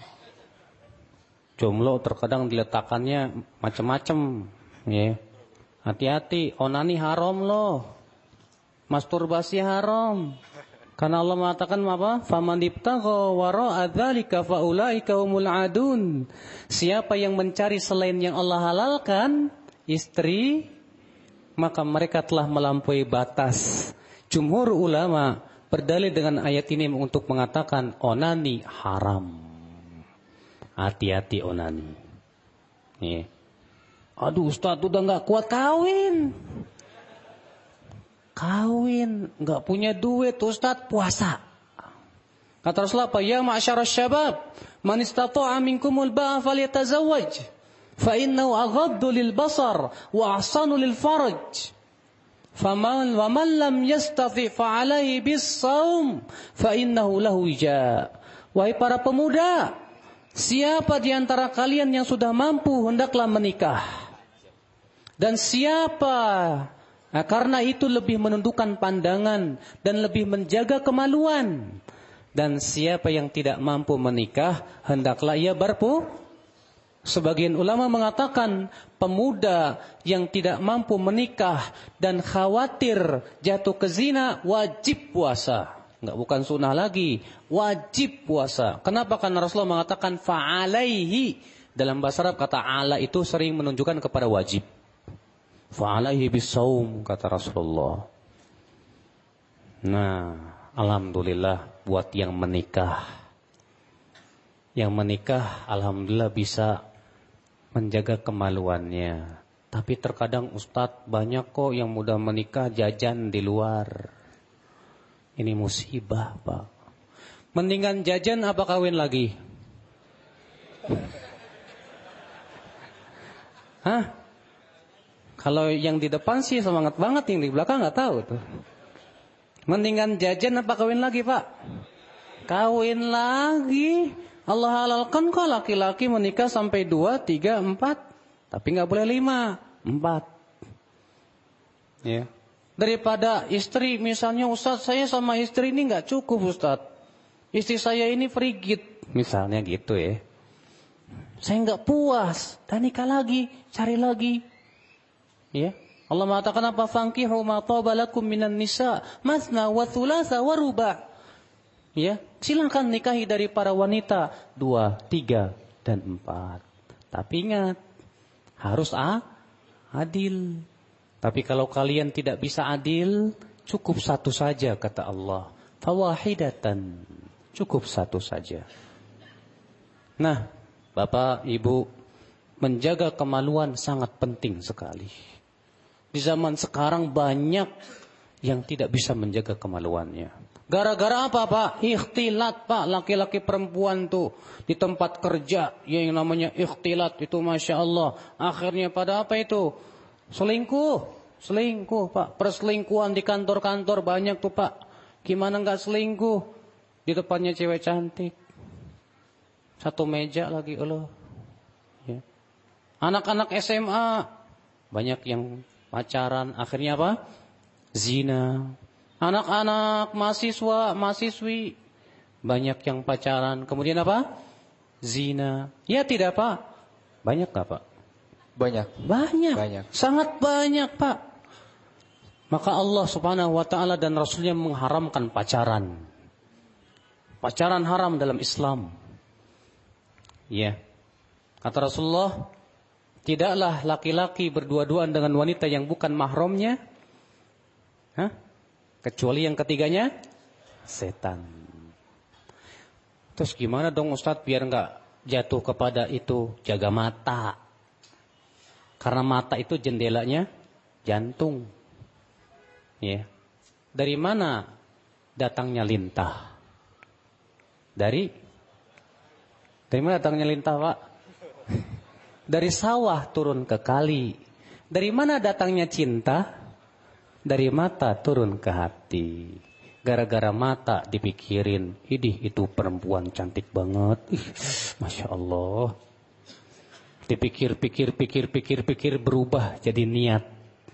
Jomblo terkadang diletakkannya macam-macam, ya. Hati-hati, onani haram loh. Masturbasi haram. Karena Allah mengatakan apa? Faman ibtagha wara'a dzalika faulaika humul adun. Siapa yang mencari selain yang Allah halalkan, istri, maka mereka telah melampaui batas. Jumhur ulama berdalil dengan ayat ini untuk mengatakan onani haram. Hati-hati onani. Nih. Aduh Ustaz udah gak kuat kawin. Gak punya duit Ustaz, puasa. Kata Rasulullah apa? Ya ma'syarasy syabab, man istata'a minkumul ba'a falyatazawwaj. Fa innahu aghaddu lil basar wa ahsanu lil farj. Faman wa man lam yastati' fa 'alaihi bis-shaum fa innahu lahu wija. Wahai para pemuda, siapa di antara kalian yang sudah mampu hendaklah menikah. Dan siapa karena itu lebih menundukkan pandangan dan lebih menjaga kemaluan. Dan siapa yang tidak mampu menikah hendaklah ia berpuasa. Sebagian ulama mengatakan pemuda yang tidak mampu menikah dan khawatir jatuh ke zina wajib puasa. Bukan sunnah lagi, wajib puasa. Kenapa? Karena Rasulullah mengatakan fa'alaihi. Dalam bahasa Arab kata ala itu sering menunjukkan kepada wajib. Fa'alaihi bis-shaum kata Rasulullah. Nah, alhamdulillah buat yang menikah. Yang menikah alhamdulillah bisa menjaga kemaluannya. Tapi terkadang Ustadz banyak kok yang mudah menikah jajan di luar. Ini musibah, Pak. Mendingan jajan apa kawin lagi? Hah? Kalau yang di depan sih semangat banget, yang di belakang nggak tahu tuh. Mendingan jajan apa kawin lagi, Pak? Kawin lagi. Allah halalkan kok laki-laki menikah sampai 2, 3, 4. Tapi gak boleh 5, 4. Ya. Daripada istri misalnya, Ustaz saya sama istri ini gak cukup Ustaz. Istri saya ini frigid. Misalnya gitu ya. Saya gak puas. Dan nikah lagi, cari lagi. Ya. Allah mengatakan apa? Fankihu ma taba lakum minan nisa mathna wa thulatha wa ruba'. Ya, silakan nikahi dari para wanita 2, 3 dan 4. Tapi ingat, harus adil. Tapi kalau kalian tidak bisa adil, cukup 1 saja kata Allah. Fawahidatan, cukup 1 saja. Nah, Bapak, Ibu, menjaga kemaluan sangat penting sekali. Di zaman sekarang banyak yang tidak bisa menjaga kemaluannya. Gara-gara apa, Pak? Ikhtilat, Pak. Laki-laki perempuan tuh di tempat kerja yang namanya ikhtilat itu, Masya Allah. Akhirnya pada apa itu? Selingkuh, Pak. Perselingkuhan di kantor-kantor banyak tuh, Pak. Gimana nggak selingkuh? Di depannya cewek cantik. 1 meja lagi, Allah. Ya. Anak-anak SMA banyak yang pacaran. Akhirnya apa? Zina. Anak-anak mahasiswa, mahasiswi banyak yang pacaran. Kemudian apa? Zina. Ya tidak, Pak? Banyak gak, Pak?
Banyak.
Sangat banyak, Pak. Maka Allah Subhanahu wa taala dan Rasulnya mengharamkan pacaran. Pacaran haram dalam Islam. Ya. Kata Rasulullah, tidaklah laki-laki berdua-duaan dengan wanita yang bukan mahramnya, kecuali yang ketiganya setan. Terus gimana dong Ustadz biar enggak jatuh kepada itu? Jaga mata. Karena mata itu jendelanya jantung. Ya. Dari mana datangnya lintah? Dari mana datangnya lintah, Pak? Dari sawah turun ke kali. Dari mana datangnya cinta? Dari mata turun ke hati. Gara-gara mata dipikirin, idih itu perempuan cantik banget. Masya Allah. Dipikir berubah jadi niat.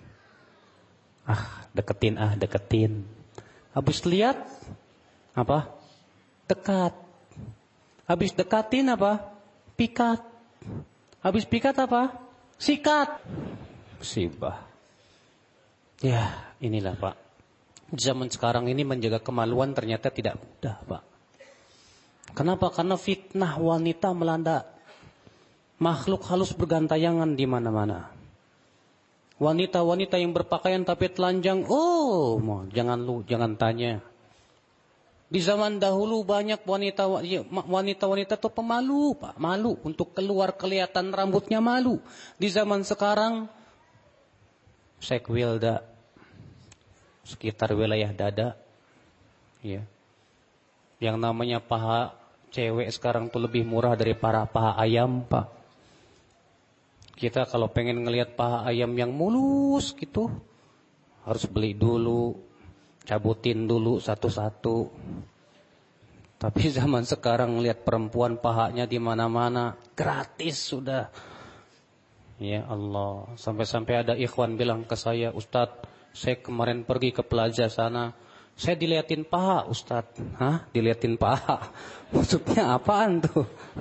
Deketin. Habis lihat apa? Dekat. Habis dekatin apa? Pikat. Habis pikat apa? Sikat. Musibah. Ya, inilah Pak. Zaman sekarang ini menjaga kemaluan ternyata tidak mudah, Pak. Kenapa? Karena fitnah wanita melanda. Makhluk halus bergantayangan di mana-mana. Wanita-wanita yang berpakaian tapi telanjang, jangan tanya. Di zaman dahulu banyak wanita-wanita tuh pemalu, Pak, malu untuk keluar kelihatan rambutnya malu. Di zaman sekarang sekwilda sekitar wilayah dada. Ya. Yang namanya paha cewek sekarang tuh lebih murah dari paha ayam, Pak. Kita kalau pengen ngelihat paha ayam yang mulus gitu, harus beli dulu, cabutin dulu satu-satu. Tapi zaman sekarang ngelihat perempuan pahanya di mana-mana, gratis sudah. Ya Allah, sampai-sampai ada ikhwan bilang ke saya, Ustadz, saya kemarin pergi ke plaza sana, saya diliatin paha, Ustadz. Hah? Diliatin paha? Maksudnya apaan tuh?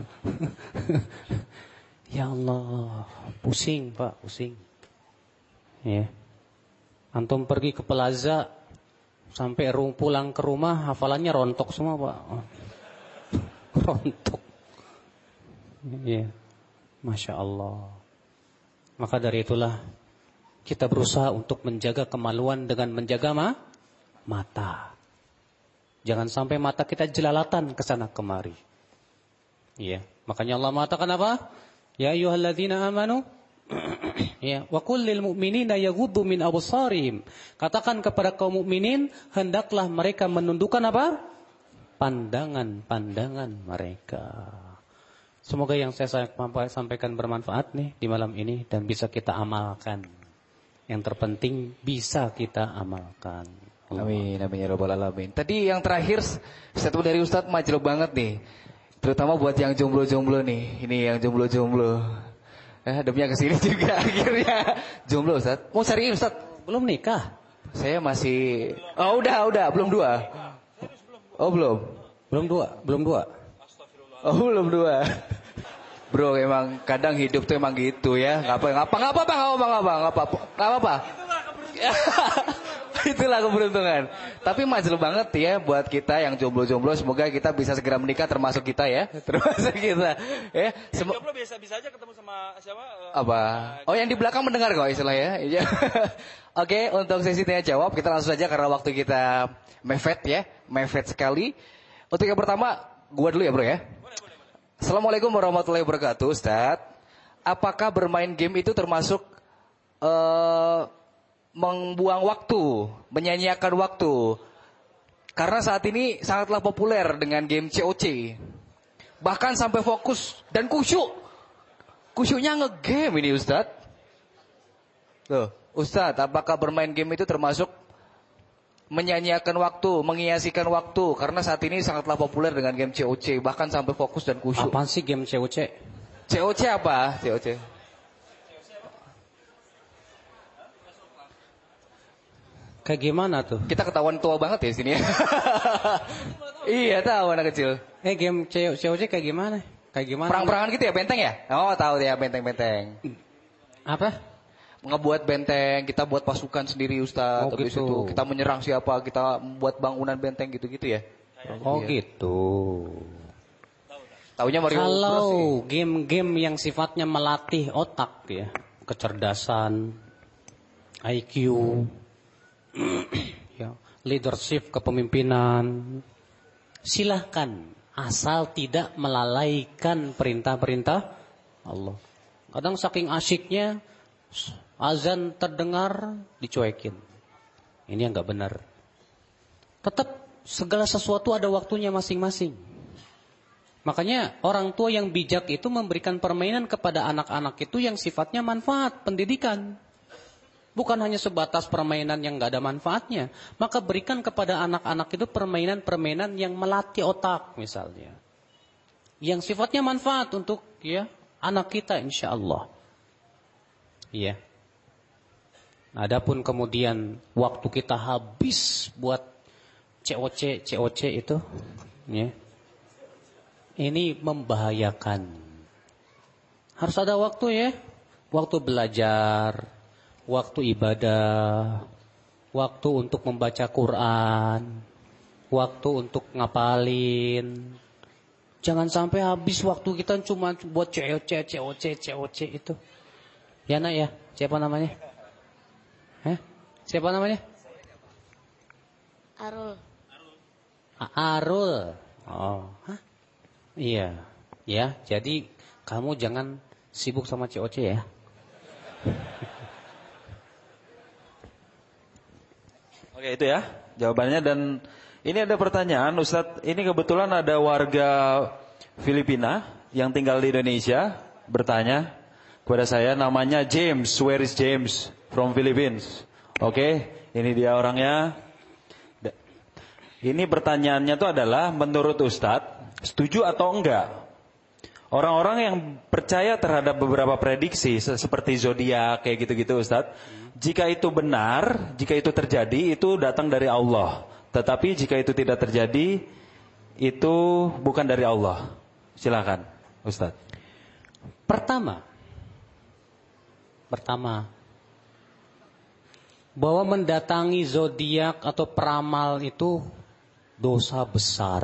Ya Allah, pusing Pak, pusing. Ya. Antum pergi ke plaza, sampai pulang ke rumah, hafalannya rontok semua Pak. Rontok. Ya. Masya Allah. Maka dari itulah, kita berusaha untuk menjaga kemaluan dengan menjaga mata. Jangan sampai mata kita jelalatan ke sana kemari. Ya. Makanya Allah mengatakan apa? Ya ayyuhalladzina amanu ya wa qul lil mu'minina yaghuddu min absarihim. Katakan kepada kaum mukminin hendaklah mereka menundukkan apa? Pandangan mereka. Semoga yang saya sampaikan bermanfaat nih di malam ini dan bisa kita amalkan. Yang terpenting bisa kita amalkan.
Amin, amin ya rabbal alamin. Tadi yang terakhir satu dari Ustadz majlub banget nih. Terutama buat yang jomblo-jomblo nih. Ini yang jomblo-jomblo. Ademnya kesini juga akhirnya. Jomblo Ustadz. Mau cari Ustadz?
Belum nikah?
Saya masih. Oh udah. Belum 2. Oh belum.
Belum dua.
Oh belum 2. Bro emang kadang hidup tuh emang gitu ya. Nggak apa-apa. Itulah keberuntungan. Tapi majlub banget ya buat kita yang jomblo-jomblo. Semoga kita bisa segera menikah termasuk kita ya. Termasuk kita. Ya.
Jomblo bisa aja ketemu sama siapa?
Apa? Oh yang di belakang mendengar kok istilahnya. Oke, untuk sesi tanya jawab kita langsung saja karena waktu kita mepet ya. Mepet sekali. Untuk yang pertama, gua dulu ya bro ya. Boleh. Assalamualaikum warahmatullahi wabarakatuh Ustadz. Apakah bermain game itu termasuk membuang waktu, menyanyiakan waktu? Karena saat ini sangatlah populer dengan game COC. Bahkan sampai fokus dan khusyuk. Khusyuknya nge-game ini Ustadz. Loh, Ustadz, apakah bermain game itu termasuk menyanyiakan waktu, mengiasikan waktu? Karena saat ini sangatlah populer dengan game COC. Bahkan sampai fokus dan khusyuk.
Apaan sih game COC?
COC apa? COC.
Kayak gimana tuh?
Kita ketahuan tua banget ya sini ya. Iya tahu anak kecil.
Game COC kayak gimana? Kayak gimana?
Perang-perangan gitu ya, benteng ya? Oh tahu ya, benteng-benteng.
Apa?
ngebuat benteng, kita buat pasukan sendiri Ustaz.
Oh,
Habis
gitu.
itu kita menyerang siapa, kita membuat bangunan benteng gitu-gitu ya.
Oh
Iya.
gitu.
Taunya Mario Bros sih.
Kalau game-game yang sifatnya melatih otak ya, kecerdasan, IQ, ya, leadership, kepemimpinan, silahkan asal tidak melalaikan perintah-perintah Allah. Kadang saking asyiknya azan terdengar dicuekin. Ini yang nggak benar. Tetap segala sesuatu ada waktunya masing-masing. Makanya orang tua yang bijak itu memberikan permainan kepada anak-anak itu yang sifatnya manfaat, pendidikan. Bukan hanya sebatas permainan yang nggak ada manfaatnya. Maka berikan kepada anak-anak itu permainan-permainan yang melatih otak misalnya. Yang sifatnya manfaat untuk ya anak kita insya Allah. Iya. Adapun kemudian waktu kita habis buat COC itu, ya. Ini membahayakan. Harus ada waktu ya. Waktu belajar, waktu ibadah, waktu untuk membaca Quran, waktu untuk ngapalin. Jangan sampai habis waktu kita cuma buat COC itu. Ya nak ya, siapa namanya? Siapa namanya? Arul. Oh, hah? Iya, ya. Jadi kamu jangan sibuk sama COC ya.
Oke, itu ya jawabannya. Dan ini ada pertanyaan Ustadz. Ini kebetulan ada warga Filipina yang tinggal di Indonesia bertanya kepada saya, namanya James. Where is James? From Philippines. Oke, ini dia orangnya. Ini pertanyaannya itu adalah, menurut Ustadz, setuju atau enggak orang-orang yang percaya terhadap beberapa prediksi seperti zodiak kayak gitu-gitu Ustadz, jika itu benar, jika itu terjadi, itu datang dari Allah. Tetapi jika itu tidak terjadi, itu bukan dari Allah. Silakan Ustadz.
Pertama, bahwa mendatangi zodiak atau peramal itu dosa besar.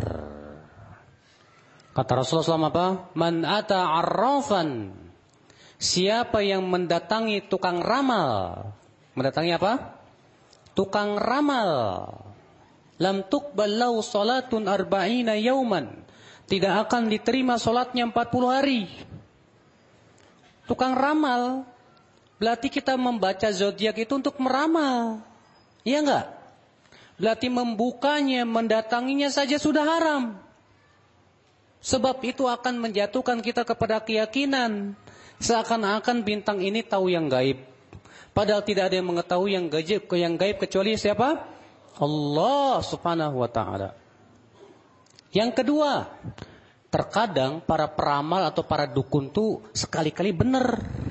Kata Rasulullah SAW apa? Man ata arrafan. Siapa yang mendatangi tukang ramal. Mendatangi apa? Tukang ramal. Lam tuqbal lahu salatun arba'ina yauman. Tidak akan diterima salatnya 40 hari. Tukang ramal. Berarti kita membaca zodiak itu untuk meramal. Iya enggak? Berarti membukanya, mendatanginya saja sudah haram. Sebab itu akan menjatuhkan kita kepada keyakinan seakan-akan bintang ini tahu yang gaib. Padahal tidak ada yang mengetahui yang gaib kecuali siapa? Allah Subhanahu wa taala. Yang kedua, terkadang para peramal atau para dukun tuh sekali-kali benar.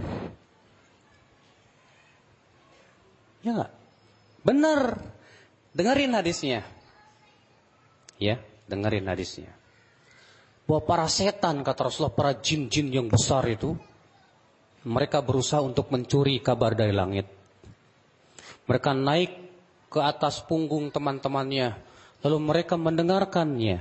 Ya enggak? Benar. Dengerin hadisnya. Ya, dengerin hadisnya. Bahwa para setan, kata Rasulullah, para jin-jin yang besar itu, mereka berusaha untuk mencuri kabar dari langit. Mereka naik ke atas punggung teman-temannya, lalu mereka mendengarkannya.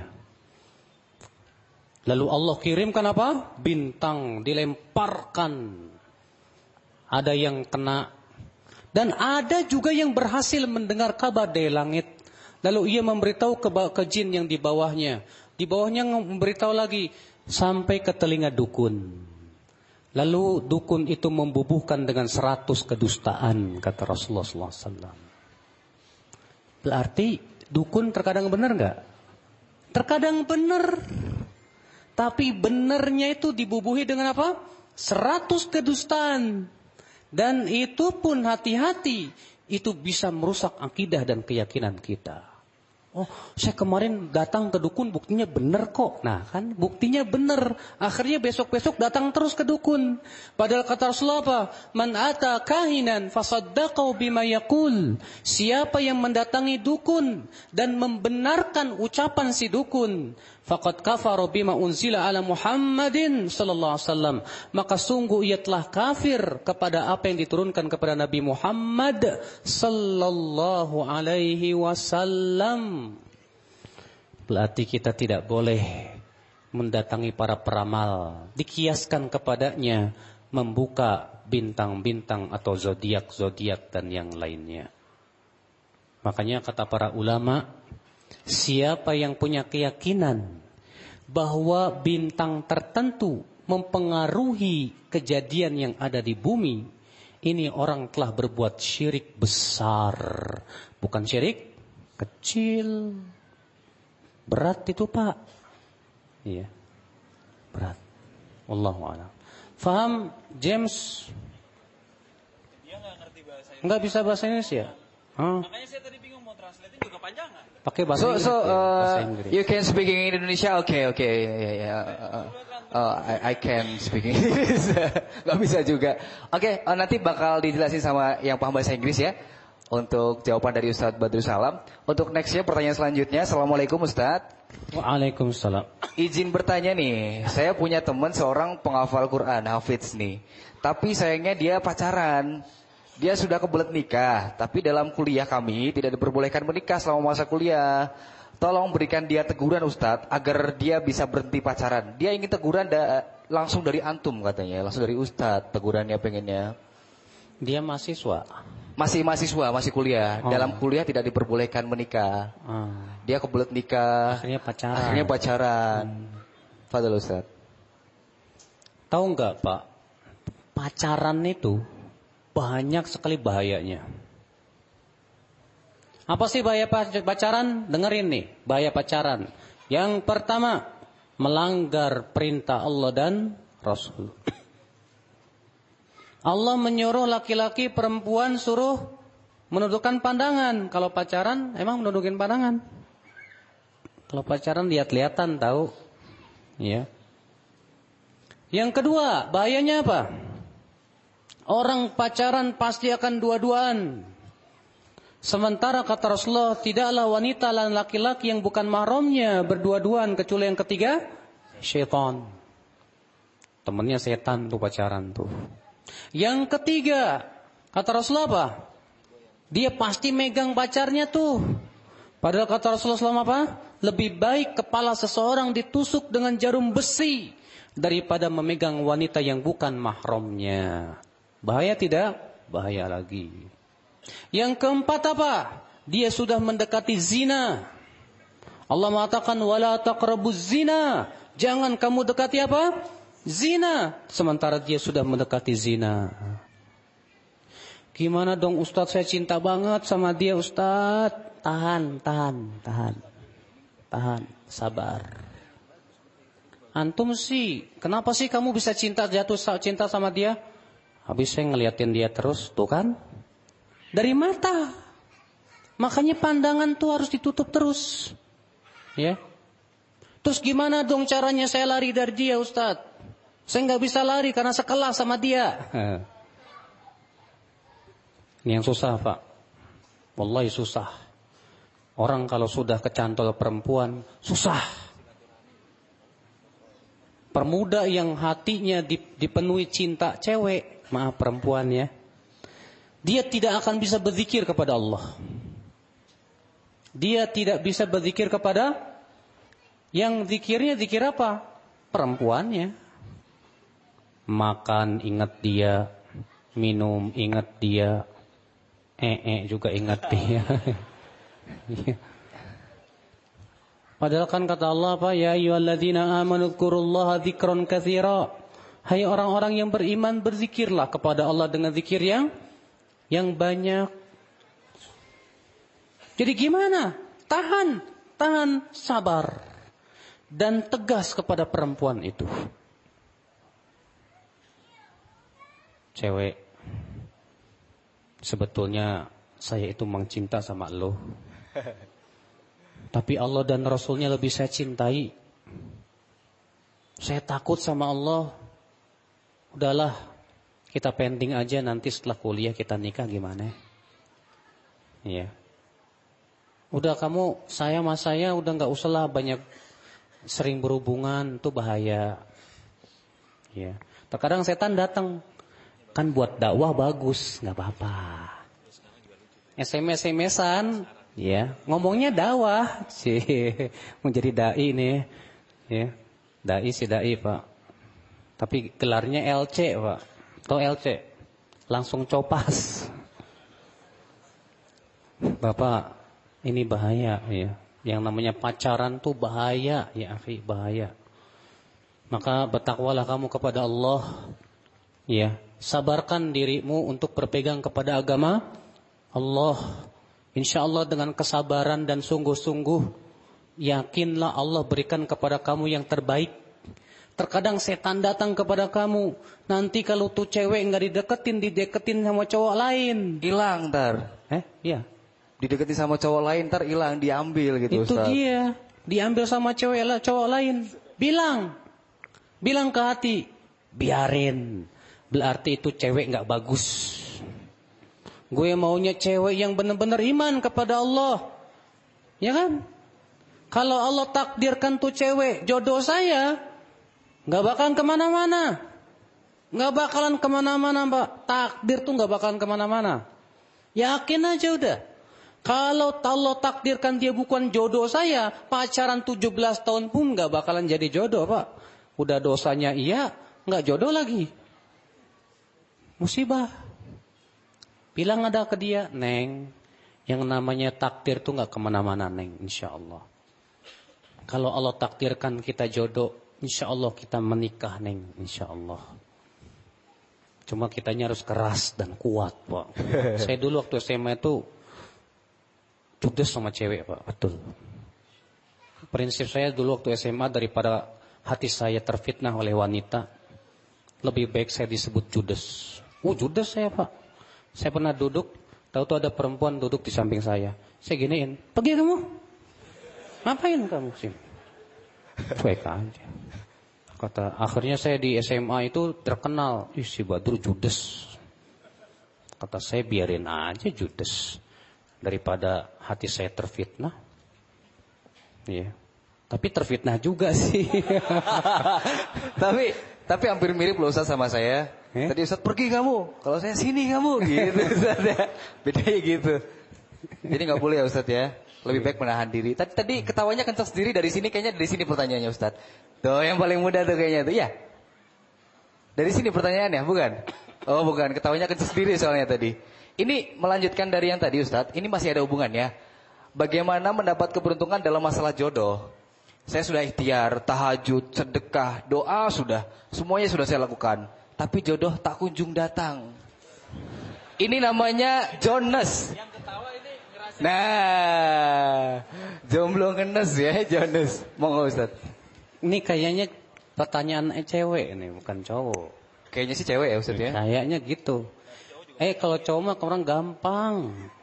Lalu Allah kirimkan apa? Bintang dilemparkan. Ada yang kena. Dan ada juga yang berhasil mendengar kabar dari langit. Lalu ia memberitahu ke jin yang di bawahnya. Di bawahnya memberitahu lagi sampai ke telinga dukun. Lalu dukun itu membubuhkan dengan 100 kedustaan, kata Rasulullah SAW. Berarti dukun terkadang benar nggak? Terkadang benar. Tapi benarnya itu dibubuhi dengan apa? 100 kedustaan. Dan itu pun hati-hati, itu bisa merusak akidah dan keyakinan kita. Oh, saya kemarin datang ke dukun, buktinya benar kok. Nah kan, buktinya benar. Akhirnya besok-besok datang terus ke dukun. Padahal kata Rasulullah apa? Man ata kahinan fasaddaqau bima yaqul. Siapa yang mendatangi dukun dan membenarkan ucapan si dukun, Faqad kafara bima unzila ala Muhammadin sallallahu alaihi wasallam. Maka sungguh ia telah kafir kepada apa yang diturunkan kepada Nabi Muhammad sallallahu alaihi wasallam. Berarti kita tidak boleh mendatangi para peramal, dikiaskan kepadanya membuka bintang-bintang atau zodiak-zodiak dan yang lainnya. Makanya kata para ulama, siapa yang punya keyakinan bahwa bintang tertentu mempengaruhi kejadian yang ada di bumi, ini orang telah berbuat syirik besar. Bukan syirik kecil. Berat itu Pak. Iya. Berat. Wallahu a'lam. Faham James?
Dia nggak ngerti bahasa Indonesia.
Enggak bisa bahasa Indonesia.
Makanya saya tadi bingung mau translate juga panjangan.
Pakai bahasa Inggris. Bahasa Inggris.
You can speak in Indonesia, okay. I can speak English. Gak bisa juga. Oke, nanti bakal dijelasin sama yang paham bahasa Inggris ya. Untuk jawaban dari Ustadz Badrul Salam. Untuk nextnya pertanyaan selanjutnya. Assalamualaikum Ustadz.
Waalaikumsalam.
Izin bertanya nih, saya punya teman seorang penghafal Quran, Hafiz nih. Tapi sayangnya dia pacaran. Dia sudah kebelet nikah, tapi dalam kuliah kami tidak diperbolehkan menikah selama masa kuliah. Tolong berikan dia teguran Ustadz, agar dia bisa berhenti pacaran. Dia ingin teguran langsung dari antum katanya, langsung dari Ustadz tegurannya pengennya.
Dia mahasiswa.
Masih mahasiswa, masih kuliah. Dalam kuliah tidak diperbolehkan menikah. Dia kebelet nikah. Akhirnya pacaran. Fadhil Ustadz.
Tahu nggak Pak? Pacaran itu banyak sekali bahayanya. Apa sih bahaya pacaran? Dengerin nih, bahaya pacaran. Yang pertama, melanggar perintah Allah dan Rasul. Allah menyuruh laki-laki perempuan suruh menundukkan pandangan. Kalau pacaran emang menundukkan pandangan. Kalau pacaran lihat-lihatan tahu. Ya. Yang kedua, bahayanya apa? Orang pacaran pasti akan dua-duaan. Sementara kata Rasulullah, tidaklah wanita dan laki-laki yang bukan mahramnya berdua-duaan kecuali yang ketiga, syaitan. Temennya setan tuh pacaran tuh. Yang ketiga, kata Rasulullah apa? Dia pasti megang pacarnya tuh. Padahal kata Rasulullah SAW apa? Lebih baik kepala seseorang ditusuk dengan jarum besi daripada memegang wanita yang bukan mahramnya. Bahaya tidak? Bahaya lagi. Yang keempat apa? Dia sudah mendekati zina. Allah mengatakan wala taqrabuz zina. Jangan kamu dekati apa? Zina. Sementara dia sudah mendekati zina. Gimana dong Ustadz, saya cinta banget sama dia Ustadz. Tahan, sabar. Antum sih, kenapa sih kamu bisa jatuh cinta sama dia? Habis saya ngeliatin dia terus, tuh kan? Dari mata. Makanya pandangan tuh harus ditutup terus. Ya. Terus gimana dong caranya saya lari dari dia Ustadz? Saya nggak bisa lari karena sekelas sama dia. Ini yang susah Pak. Wallahi susah. Orang kalau sudah kecantol perempuan, susah. Permuda yang hatinya dipenuhi cinta cewek, maaf perempuan ya, dia tidak akan bisa berzikir kepada Allah. Dia tidak bisa berzikir kepada yang zikirnya zikir apa? Perempuannya. Makan ingat dia, minum ingat dia, juga ingat dia. Padahal kan kata Allah apa? Ya ayyuhalladzina amanu dzkurullaha dzikran katsira. Hai orang-orang yang beriman, berzikirlah kepada Allah dengan zikir yang banyak. Jadi gimana? Tahan, sabar. Dan tegas kepada perempuan itu. Cewek, sebetulnya saya itu memang cinta sama lo. Tapi Allah dan Rasulnya lebih saya cintai. Saya takut sama Allah. Udahlah, kita pending aja, nanti setelah kuliah kita nikah gimana? Iya. Udah kamu, saya sama saya udah gak usah lah banyak sering berhubungan itu bahaya. Ya. Terkadang setan datang, kan buat dakwah bagus, nggak apa-apa. SMS-an, ya ngomongnya dakwah, sih mau jadi dai nih, ya dai si dai Pak. Tapi gelarnya LC Pak, atau LC, langsung copas. Bapak, ini bahaya ya. Yang namanya pacaran tuh bahaya ya akhi, bahaya. Maka bertakwalah kamu kepada Allah. Ya, sabarkan dirimu untuk berpegang kepada agama Allah. Insya Allah dengan kesabaran dan sungguh-sungguh, yakinlah Allah berikan kepada kamu yang terbaik. Terkadang setan datang kepada kamu, nanti kalau tuh cewek nggak dideketin sama cowok lain,
Hilang ntar.
Iya.
Dideketin sama cowok lain ntar hilang, diambil gitu
Itu
Ustaz.
dia, diambil sama cowok lain. Bilang ke hati, biarin. Berarti itu cewek nggak bagus. Gue maunya cewek yang benar-benar iman kepada Allah. Ya kan? Kalau Allah takdirkan tuh cewek jodoh saya, nggak bakalan kemana-mana. Nggak bakalan kemana-mana Mbak. Takdir tuh nggak bakalan kemana-mana. Yakin aja udah. Kalau Allah takdirkan dia bukan jodoh saya, pacaran 17 tahun pun nggak bakalan jadi jodoh Pak. Udah dosanya iya, nggak jodoh lagi. Musibah. Bilang ada ke dia, Neng, yang namanya takdir tuh nggak kemana-mana Neng, insya Allah. Kalau Allah takdirkan kita jodoh, insya Allah kita menikah Neng, insya Allah. Cuma kitanya harus keras dan kuat Pak. Saya dulu waktu SMA itu judes sama cewek Pak, betul. Prinsip saya dulu waktu SMA, daripada hati saya terfitnah oleh wanita, lebih baik saya disebut judes. Judes saya Pak. Saya pernah duduk, tahu-tahu ada perempuan duduk di samping saya. Saya giniin, pergi kamu. Ngapain kamu sih? Cuek aja. Kata, akhirnya saya di SMA itu terkenal, si Badru judes. Kata saya, biarin aja judes, daripada hati saya terfitnah. Iya. Tapi terfitnah juga sih.
Tapi hampir mirip loh Ustaz sama saya. Tadi Ustaz pergi kamu, kalau saya sini kamu, gitu Ustaz ya. Bedanya gitu. Jadi nggak boleh ya Ustaz ya. Lebih baik menahan diri. Tadi ketawanya kencang sendiri dari sini, kayaknya dari sini pertanyaannya Ustaz. Tuh yang paling mudah tuh kayaknya tuh, ya. Dari sini pertanyaannya, bukan? Oh bukan, ketawanya kencang sendiri soalnya tadi. Ini melanjutkan dari yang tadi Ustaz. Ini masih ada hubungannya. Bagaimana mendapat keberuntungan dalam masalah jodoh? Saya sudah ikhtiar, tahajud, sedekah, doa sudah. Semuanya sudah saya lakukan. Tapi jodoh tak kunjung datang. Ini namanya Jonas. Nah, jomblo ngenes ya Jonas. Monggo Ustaz.
Ini kayaknya pertanyaan cewek ini, bukan cowok.
Kayaknya sih cewek ya Ustaz ya.
Kayaknya gitu. Kalau cowok mah orang gampang.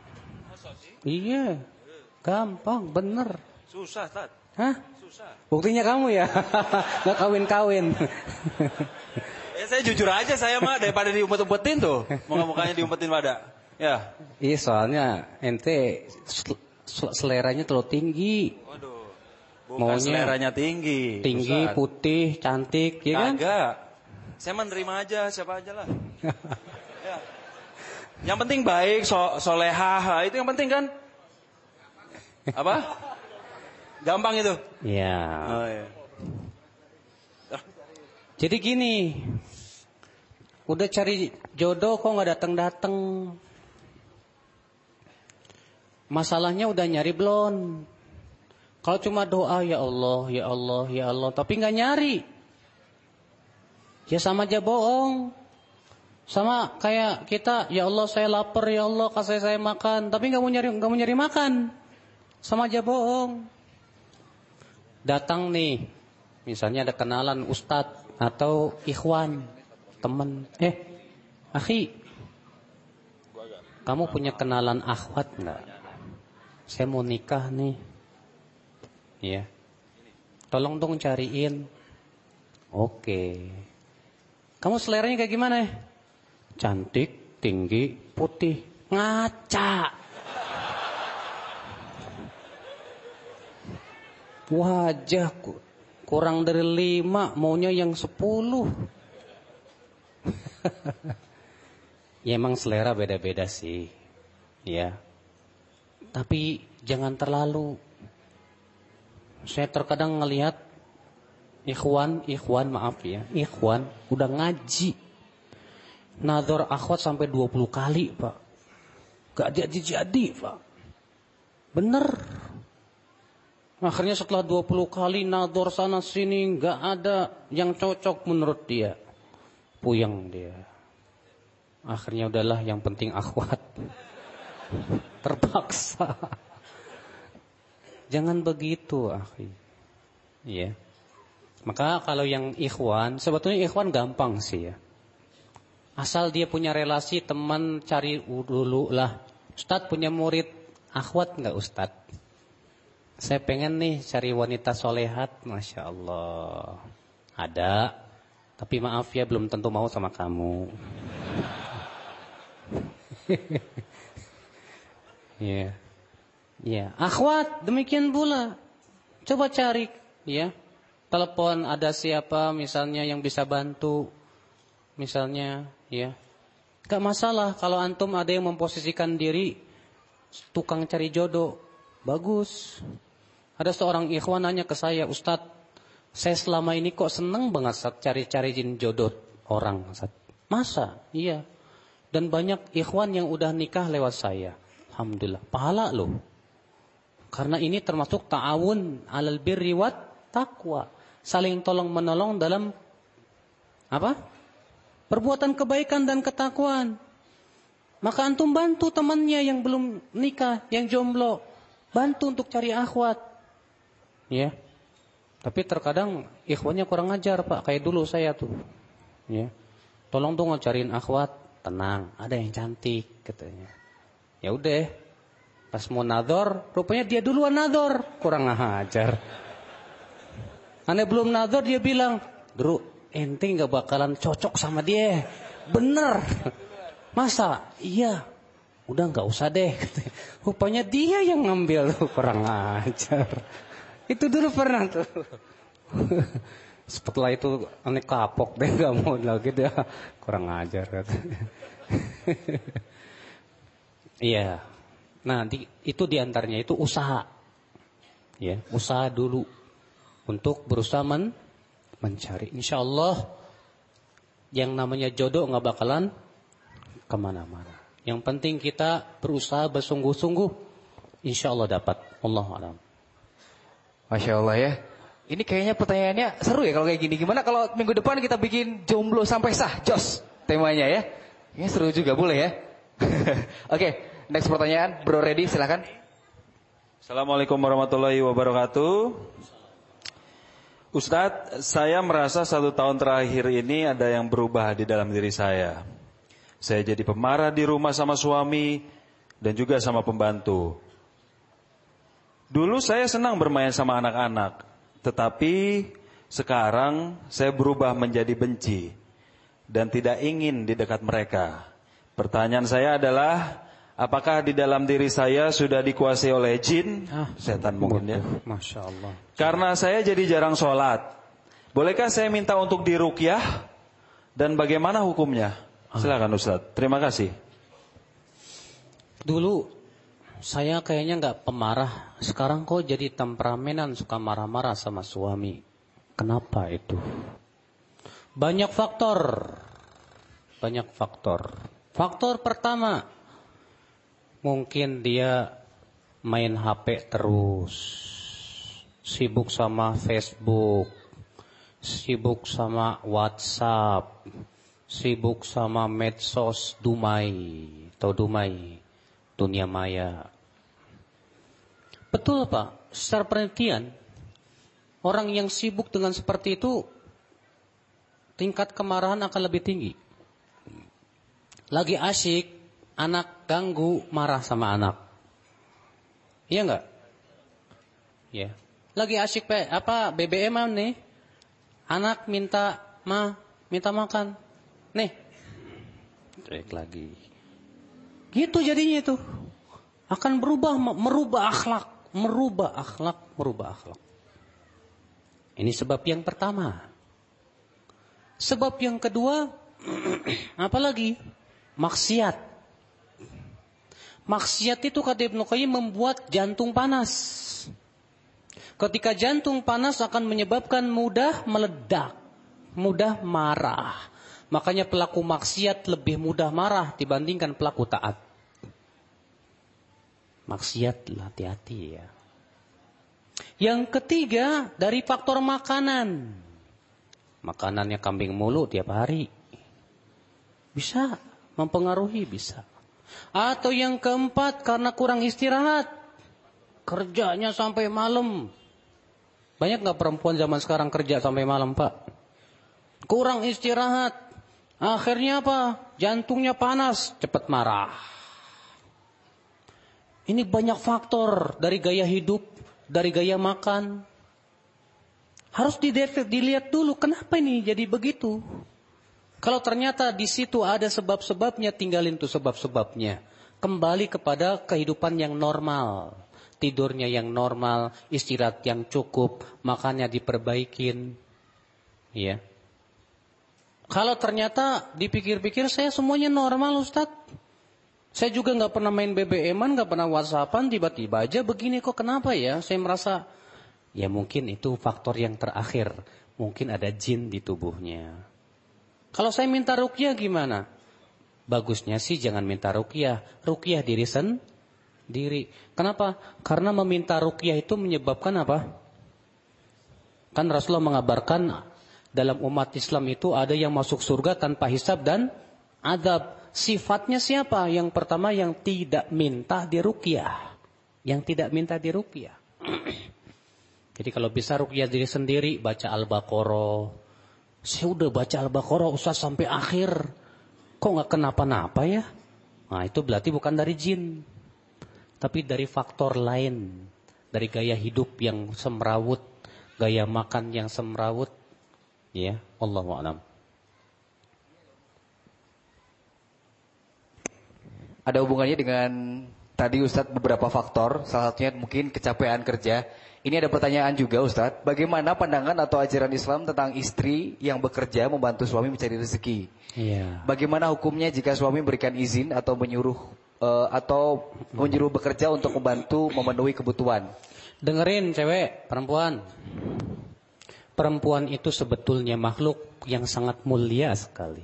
Iya, gampang, bener.
Susah, Tat.
Hah?
Susah.
Buktinya kamu ya, nggak kawin-kawin.
Ya saya jujur aja saya mah, daripada diumpet-umpetin tuh. Muka-mukanya diumpetin pada. Ya.
Iya, soalnya ente seleranya terlalu tinggi.
Waduh. Bukan
Maunya
seleranya tinggi.
Tinggi,
Ustaz.
putih, cantik, ya kan?
Kagak. Saya menerima aja, siapa aja lah. Ya. Yang penting baik, solehah, itu yang penting kan? Apa? Gampang itu?
Iya.
Oh, iya.
Jadi gini, udah cari jodoh kok nggak datang-datang. Masalahnya udah nyari belum? Kalau cuma doa ya Allah, ya Allah, ya Allah, tapi nggak nyari, ya sama aja bohong. Sama kayak kita, ya Allah saya lapar, ya Allah kasih saya makan, tapi nggak mau nyari makan, sama aja bohong. Datang nih, misalnya ada kenalan ustadz atau ikhwan, teman, akhi, kamu punya kenalan akhwat nggak? Saya mau nikah nih, ya, tolong dong cariin. Oke, kamu seleranya kayak gimana? Cantik, tinggi, putih, ngaca. Wajahku Kurang dari 5, maunya yang 10. Ya emang selera beda-beda sih. Ya. Tapi jangan terlalu. Saya terkadang ngelihat ikhwan maaf ya, ikhwan udah ngaji. Nadhor akhwat sampai 20 kali, Pak. Gak jadi, Pak. Bener. Akhirnya setelah 20 kali nadhor sana sini gak ada yang cocok menurut dia. Puyeng dia. Akhirnya udahlah, yang penting akhwat. Terpaksa. Jangan begitu, akhi. Iya. Maka kalau yang ikhwan, sebetulnya ikhwan gampang sih ya. Asal dia punya relasi teman, cari dulu lah. Ustadz punya murid akhwat enggak Ustadz? Saya pengen nih cari wanita solehat, Masya Allah. Ada, tapi maaf ya belum tentu mau sama kamu. Ya, ya. Akhwat demikian pula. Coba cari, ya. Telepon ada siapa misalnya yang bisa bantu, misalnya, ya. Gak masalah kalau antum ada yang memposisikan diri tukang cari jodoh, bagus. Ada seorang ikhwan nanya ke saya, Ustadz, saya selama ini kok seneng banget Ustadz cari-cari jodoh orang, Ustadz. Masa? Iya. Dan banyak ikhwan yang udah nikah lewat saya. Alhamdulillah. Pahala loh. Karena ini termasuk ta'awun alal birri wat taqwa. Saling tolong menolong dalam apa? Perbuatan kebaikan dan ketakwaan. Maka antum bantu temannya yang belum nikah, yang jomblo. Bantu untuk cari akhwat. Ya. Tapi terkadang ikhwannya kurang ajar, Pak. Kayak dulu saya tuh. Ya. Tolong dong cariin akhwat. Tenang, ada yang cantik katanya. Ya udah. Pas mau nadhor, rupanya dia duluan nadhor. Kurang ajar. Ane belum nadhor dia bilang, "Bro, ente enggak bakalan cocok sama dia." Bener. Masa? Iya. Udah enggak usah deh. Rupanya dia yang ngambil. Kurang ajar. Itu dulu pernah tuh. Setelah itu aneh kapok deh, enggak mau lagi dia. Kurang ajar katanya. Iya. Nah, itu diantaranya itu usaha. Ya, usaha dulu untuk berusaha mencari. Insyaallah yang namanya jodoh enggak bakalan kemana-mana. Yang penting kita berusaha bersungguh-sungguh, insyaallah dapat. Allahu a'lam.
Masya Allah ya. Ini kayaknya pertanyaannya seru ya kalau kayak gini. Gimana kalau minggu depan kita bikin jomblo sampai sah, jos temanya ya? Ini seru juga, boleh ya? Oke, next pertanyaan, Bro Reddy silakan.
Assalamualaikum warahmatullahi wabarakatuh. Ustadz, saya merasa 1 tahun terakhir ini ada yang berubah di dalam diri saya. Saya jadi pemarah di rumah sama suami dan juga sama pembantu. Dulu saya senang bermain sama anak-anak, tetapi sekarang saya berubah menjadi benci dan tidak ingin di dekat mereka. Pertanyaan saya adalah, apakah di dalam diri saya sudah dikuasai oleh jin, setan mungkin ya?
Masya Allah.
Karena saya jadi jarang sholat. Bolehkah saya minta untuk diruqyah dan bagaimana hukumnya? Silakan Ustaz. Terima kasih.
Dulu saya kayaknya nggak pemarah. Sekarang kok jadi temperamenan, suka marah-marah sama suami. Kenapa itu? Banyak faktor. Faktor pertama, mungkin dia main HP terus, sibuk sama Facebook, sibuk sama WhatsApp, sibuk sama medsos Dumai, dunia maya. Betul Pak, secara penelitian, orang yang sibuk dengan seperti itu, tingkat kemarahan akan lebih tinggi. Lagi asyik, anak ganggu, marah sama anak. Iya enggak? Ya. Lagi asyik BBM nih. Anak minta makan. Nih. Trek lagi. Gitu jadinya itu. Akan merubah akhlak. Ini sebab yang pertama. Sebab yang kedua, apalagi? Maksiat. Maksiat itu kata Ibnu Qayyim membuat jantung panas. Ketika jantung panas akan menyebabkan mudah meledak, mudah marah. Makanya pelaku maksiat lebih mudah marah dibandingkan pelaku taat. Maksiat, hati-hati ya. Yang ketiga, dari faktor makanan. Makanannya kambing mulu tiap hari. Bisa mempengaruhi, bisa. Atau yang keempat, karena kurang istirahat. Kerjanya sampai malam. Banyak gak perempuan zaman sekarang kerja sampai malam, Pak? Kurang istirahat. Akhirnya apa? Jantungnya panas, cepat marah. Ini banyak faktor dari gaya hidup, dari gaya makan. Harus dilihat dulu kenapa ini jadi begitu. Kalau ternyata di situ ada sebab-sebabnya, tinggalin tuh sebab-sebabnya. Kembali kepada kehidupan yang normal. Tidurnya yang normal, istirahat yang cukup, makannya diperbaikin. Ya. Kalau ternyata dipikir-pikir saya semuanya normal, Ustadz. Saya juga nggak pernah main BBM-an, nggak pernah WhatsApp-an, tiba-tiba aja begini kok, kenapa ya? Saya merasa, ya mungkin itu faktor yang terakhir. Mungkin ada jin di tubuhnya. Kalau saya minta ruqyah gimana? Bagusnya sih jangan minta ruqyah. Ruqyah diri sendiri. Kenapa? Karena meminta ruqyah itu menyebabkan apa? Kan Rasulullah mengabarkan dalam umat Islam itu ada yang masuk surga tanpa hisab dan adab. Sifatnya siapa? Yang pertama yang tidak minta diruqyah. Yang tidak minta diruqyah. Jadi kalau bisa ruqyah diri sendiri, baca Al-Baqarah. Saya udah baca Al-Baqarah Ustaz sampai akhir. Kok gak kenapa-napa ya? Nah itu berarti bukan dari jin. Tapi dari faktor lain. Dari gaya hidup yang semrawut. Gaya makan yang semrawut. Ya, Allahu a'lam.
Ada hubungannya dengan tadi Ustadz beberapa faktor, salah satunya mungkin kecapean kerja. Ini ada pertanyaan juga Ustadz, bagaimana pandangan atau ajaran Islam tentang istri yang bekerja membantu suami mencari rezeki?
Iya.
Bagaimana hukumnya jika suami memberikan izin atau menyuruh bekerja untuk membantu memenuhi kebutuhan?
Dengerin cewek, perempuan. Perempuan itu sebetulnya makhluk yang sangat mulia sekali.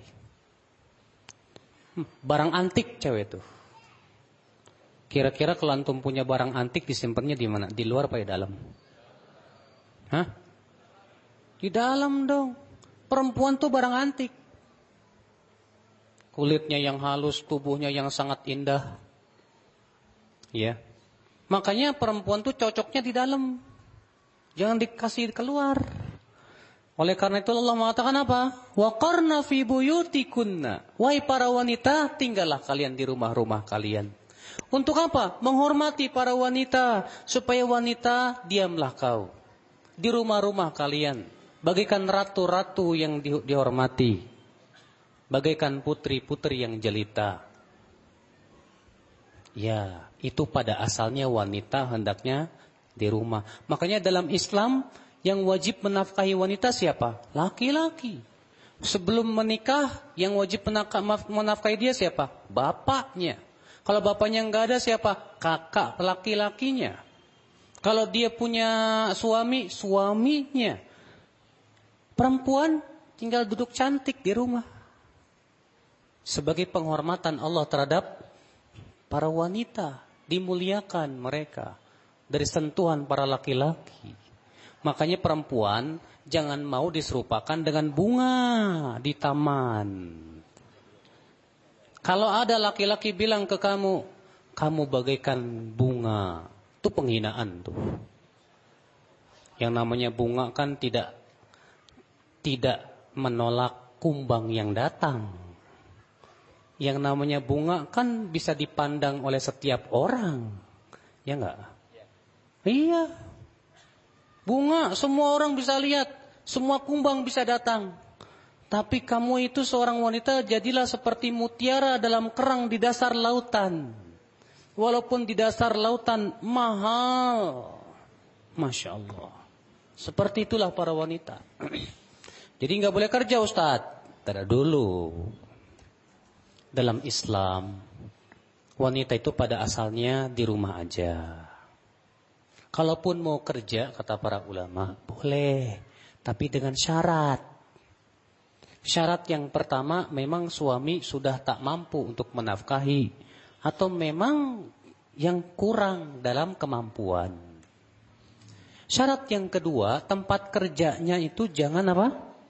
Barang antik cewek itu. Kira-kira kalau antum punya barang antik disimpannya di mana? Di luar apa di dalam? Hah? Di dalam dong. Perempuan tuh barang antik. Kulitnya yang halus, tubuhnya yang sangat indah. Ya. Makanya perempuan tuh cocoknya di dalam. Jangan dikasih keluar. Oleh karena itu Allah mengatakan apa? Waqarna fi buyutikunna. Wahai para wanita, tinggallah kalian di rumah-rumah kalian. Untuk apa? Menghormati para wanita. Supaya wanita, diamlah kau. Di rumah-rumah kalian. Bagaikan ratu-ratu yang dihormati. Bagaikan putri-putri yang jelita. Ya, itu pada asalnya wanita hendaknya di rumah. Makanya dalam Islam, yang wajib menafkahi wanita siapa? Laki-laki. Sebelum menikah, yang wajib menafkahi dia siapa? Bapaknya. Kalau bapaknya enggak ada siapa? Kakak laki-lakinya. Kalau dia punya suami, suaminya. Perempuan tinggal duduk cantik di rumah. Sebagai penghormatan Allah terhadap para wanita. Dimuliakan mereka dari sentuhan para laki-laki. Makanya perempuan jangan mau diserupakan dengan bunga di taman. Kalau ada laki-laki bilang ke kamu, kamu bagaikan bunga, itu penghinaan tuh. Yang namanya bunga kan tidak menolak kumbang yang datang. Yang namanya bunga kan bisa dipandang oleh setiap orang. Ya enggak? Iya. Bunga semua orang bisa lihat, semua kumbang bisa datang. Tapi kamu itu seorang wanita, jadilah seperti mutiara dalam kerang di dasar lautan. Walaupun di dasar lautan mahal. Masya Allah. Seperti itulah para wanita. Jadi nggak boleh kerja Ustadz. Tidak dulu. Dalam Islam, wanita itu pada asalnya di rumah aja. Kalaupun mau kerja, kata para ulama, boleh. Tapi dengan syarat. Syarat yang pertama, memang suami sudah tak mampu untuk menafkahi. Atau memang yang kurang dalam kemampuan. Syarat yang kedua, tempat kerjanya itu jangan apa?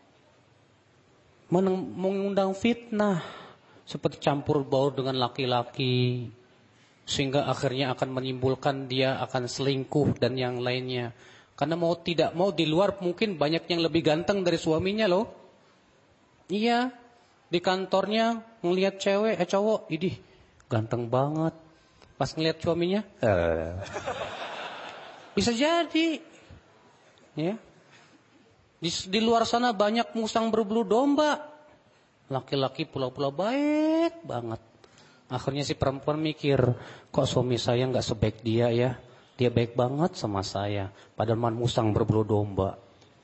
Mengundang fitnah. Seperti campur baur dengan laki-laki. Sehingga akhirnya akan menimbulkan dia akan selingkuh dan yang lainnya. Karena mau tidak mau di luar mungkin banyak yang lebih ganteng dari suaminya loh. Iya, di kantornya ngelihat cewek, cowok, idih ganteng banget. Pas ngelihat suaminya, bisa jadi. Ya. Di luar sana banyak musang berbulu domba. Laki-laki pula-pula baik banget. Akhirnya si perempuan mikir, kok suami saya nggak sebaik dia ya? Dia baik banget sama saya. Padahal musang berbulu domba.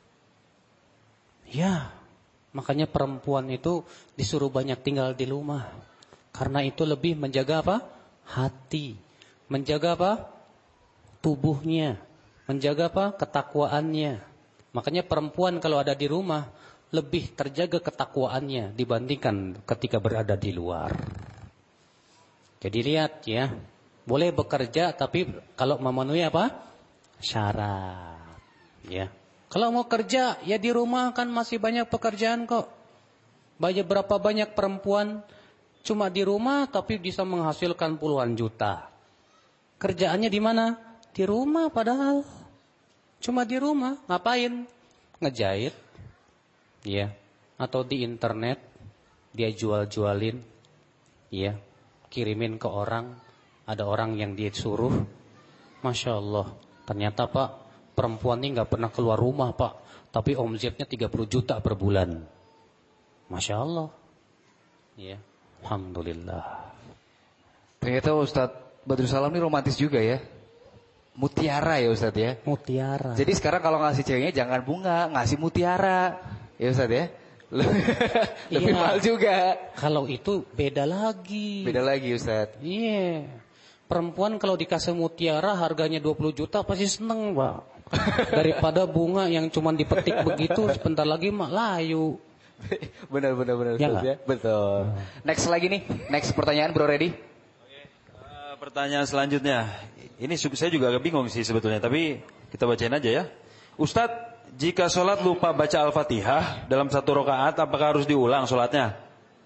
Ya, makanya perempuan itu disuruh banyak tinggal di rumah. Karena itu lebih menjaga apa? Hati. Menjaga apa? Tubuhnya. Menjaga apa? Ketakwaannya. Makanya perempuan kalau ada di rumah lebih terjaga ketakwaannya dibandingkan ketika berada di luar. Jadi lihat ya, boleh bekerja tapi kalau memenuhi apa? Syarat. Ya. Kalau mau kerja ya di rumah kan masih banyak pekerjaan kok. Berapa banyak perempuan cuma di rumah tapi bisa menghasilkan puluhan juta. Kerjaannya di mana? Di rumah padahal. Cuma di rumah, ngapain? Ngejahit. Ya. Atau di internet dia jual-jualin. Ya. Kirimin ke orang. Ada orang yang dia suruh. Masya Allah. Ternyata Pak, perempuan ini gak pernah keluar rumah Pak. Tapi omzetnya 30 juta per bulan. Masya Allah. Ya. Alhamdulillah.
Ternyata Ustadz Badrussalam ini romantis juga ya. Mutiara ya Ustadz ya.
Mutiara.
Jadi sekarang kalau ngasih ceweknya jangan bunga, ngasih mutiara. Ya Ustadz ya. Lebih mahal juga.
Kalau itu beda lagi.
Beda lagi Ustadz.
Iya. Perempuan kalau dikasih mutiara harganya 20 juta pasti seneng Pak. Daripada bunga yang cuma dipetik begitu sebentar lagi mak layu.
Benar
Ya
Ustadz ya. Betul. Next lagi nih. Next pertanyaan Bro Ready.
Pertanyaan selanjutnya. Ini saya juga agak bingung sih sebetulnya, tapi kita bacain aja ya. Ustadz, jika sholat lupa baca Al-Fatihah dalam satu rakaat, apakah harus diulang sholatnya?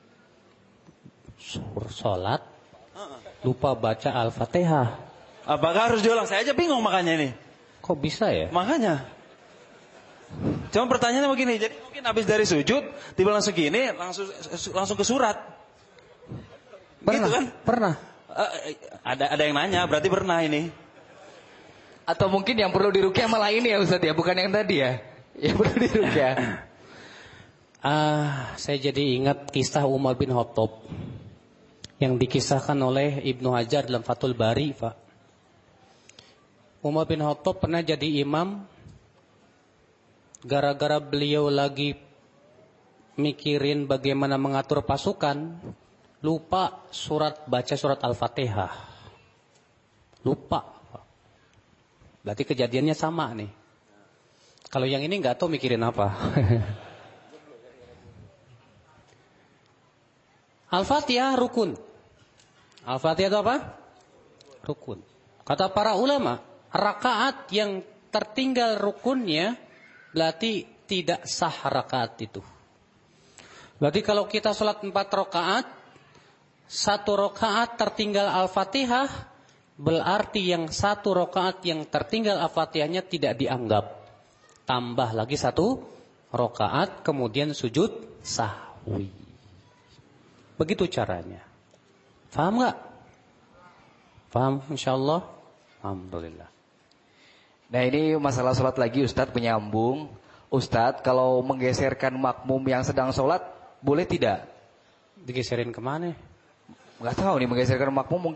Sholat lupa baca Al-Fatihah.
Apakah harus diulang? Saya aja bingung makanya ini.
Kok bisa ya?
Makanya. Cuma pertanyaannya begini, jadi mungkin habis dari sujud, tiba langsung gini, langsung ke surat.
Pernah,
gitu kan?
Pernah.
Ada yang nanya, berarti pernah ini.
Atau mungkin yang perlu dirukyah malah ini ya Ustadz ya, bukan yang tadi ya. Yang perlu dirukyah.
Saya jadi ingat kisah Umar bin Khattab yang dikisahkan oleh Ibnu Hajar dalam Fathul Bari, Pak. Umar bin Khattab pernah jadi imam gara-gara beliau lagi mikirin bagaimana mengatur pasukan. Lupa baca surat Al-Fatihah. Lupa. Berarti kejadiannya sama nih. Kalau yang ini nggak tahu mikirin apa. Al-Fatihah rukun. Al-Fatihah itu apa? Rukun. Kata para ulama, rakaat yang tertinggal rukunnya berarti tidak sah rakaat itu. Berarti kalau kita sholat 4 rakaat, 1 rakaat tertinggal Al-Fatihah, berarti yang 1 rakaat yang tertinggal Al-Fatihahnya tidak dianggap. Tambah lagi 1 rakaat, kemudian sujud sahwi. Begitu caranya. Faham gak? Faham insyaallah? Alhamdulillah.
Nah ini masalah sholat lagi Ustadz, menyambung. Ustadz, kalau menggeserkan makmum yang sedang sholat, boleh tidak?
Digeserin kemana?
Nggak tahu nih, menggeserkan makmum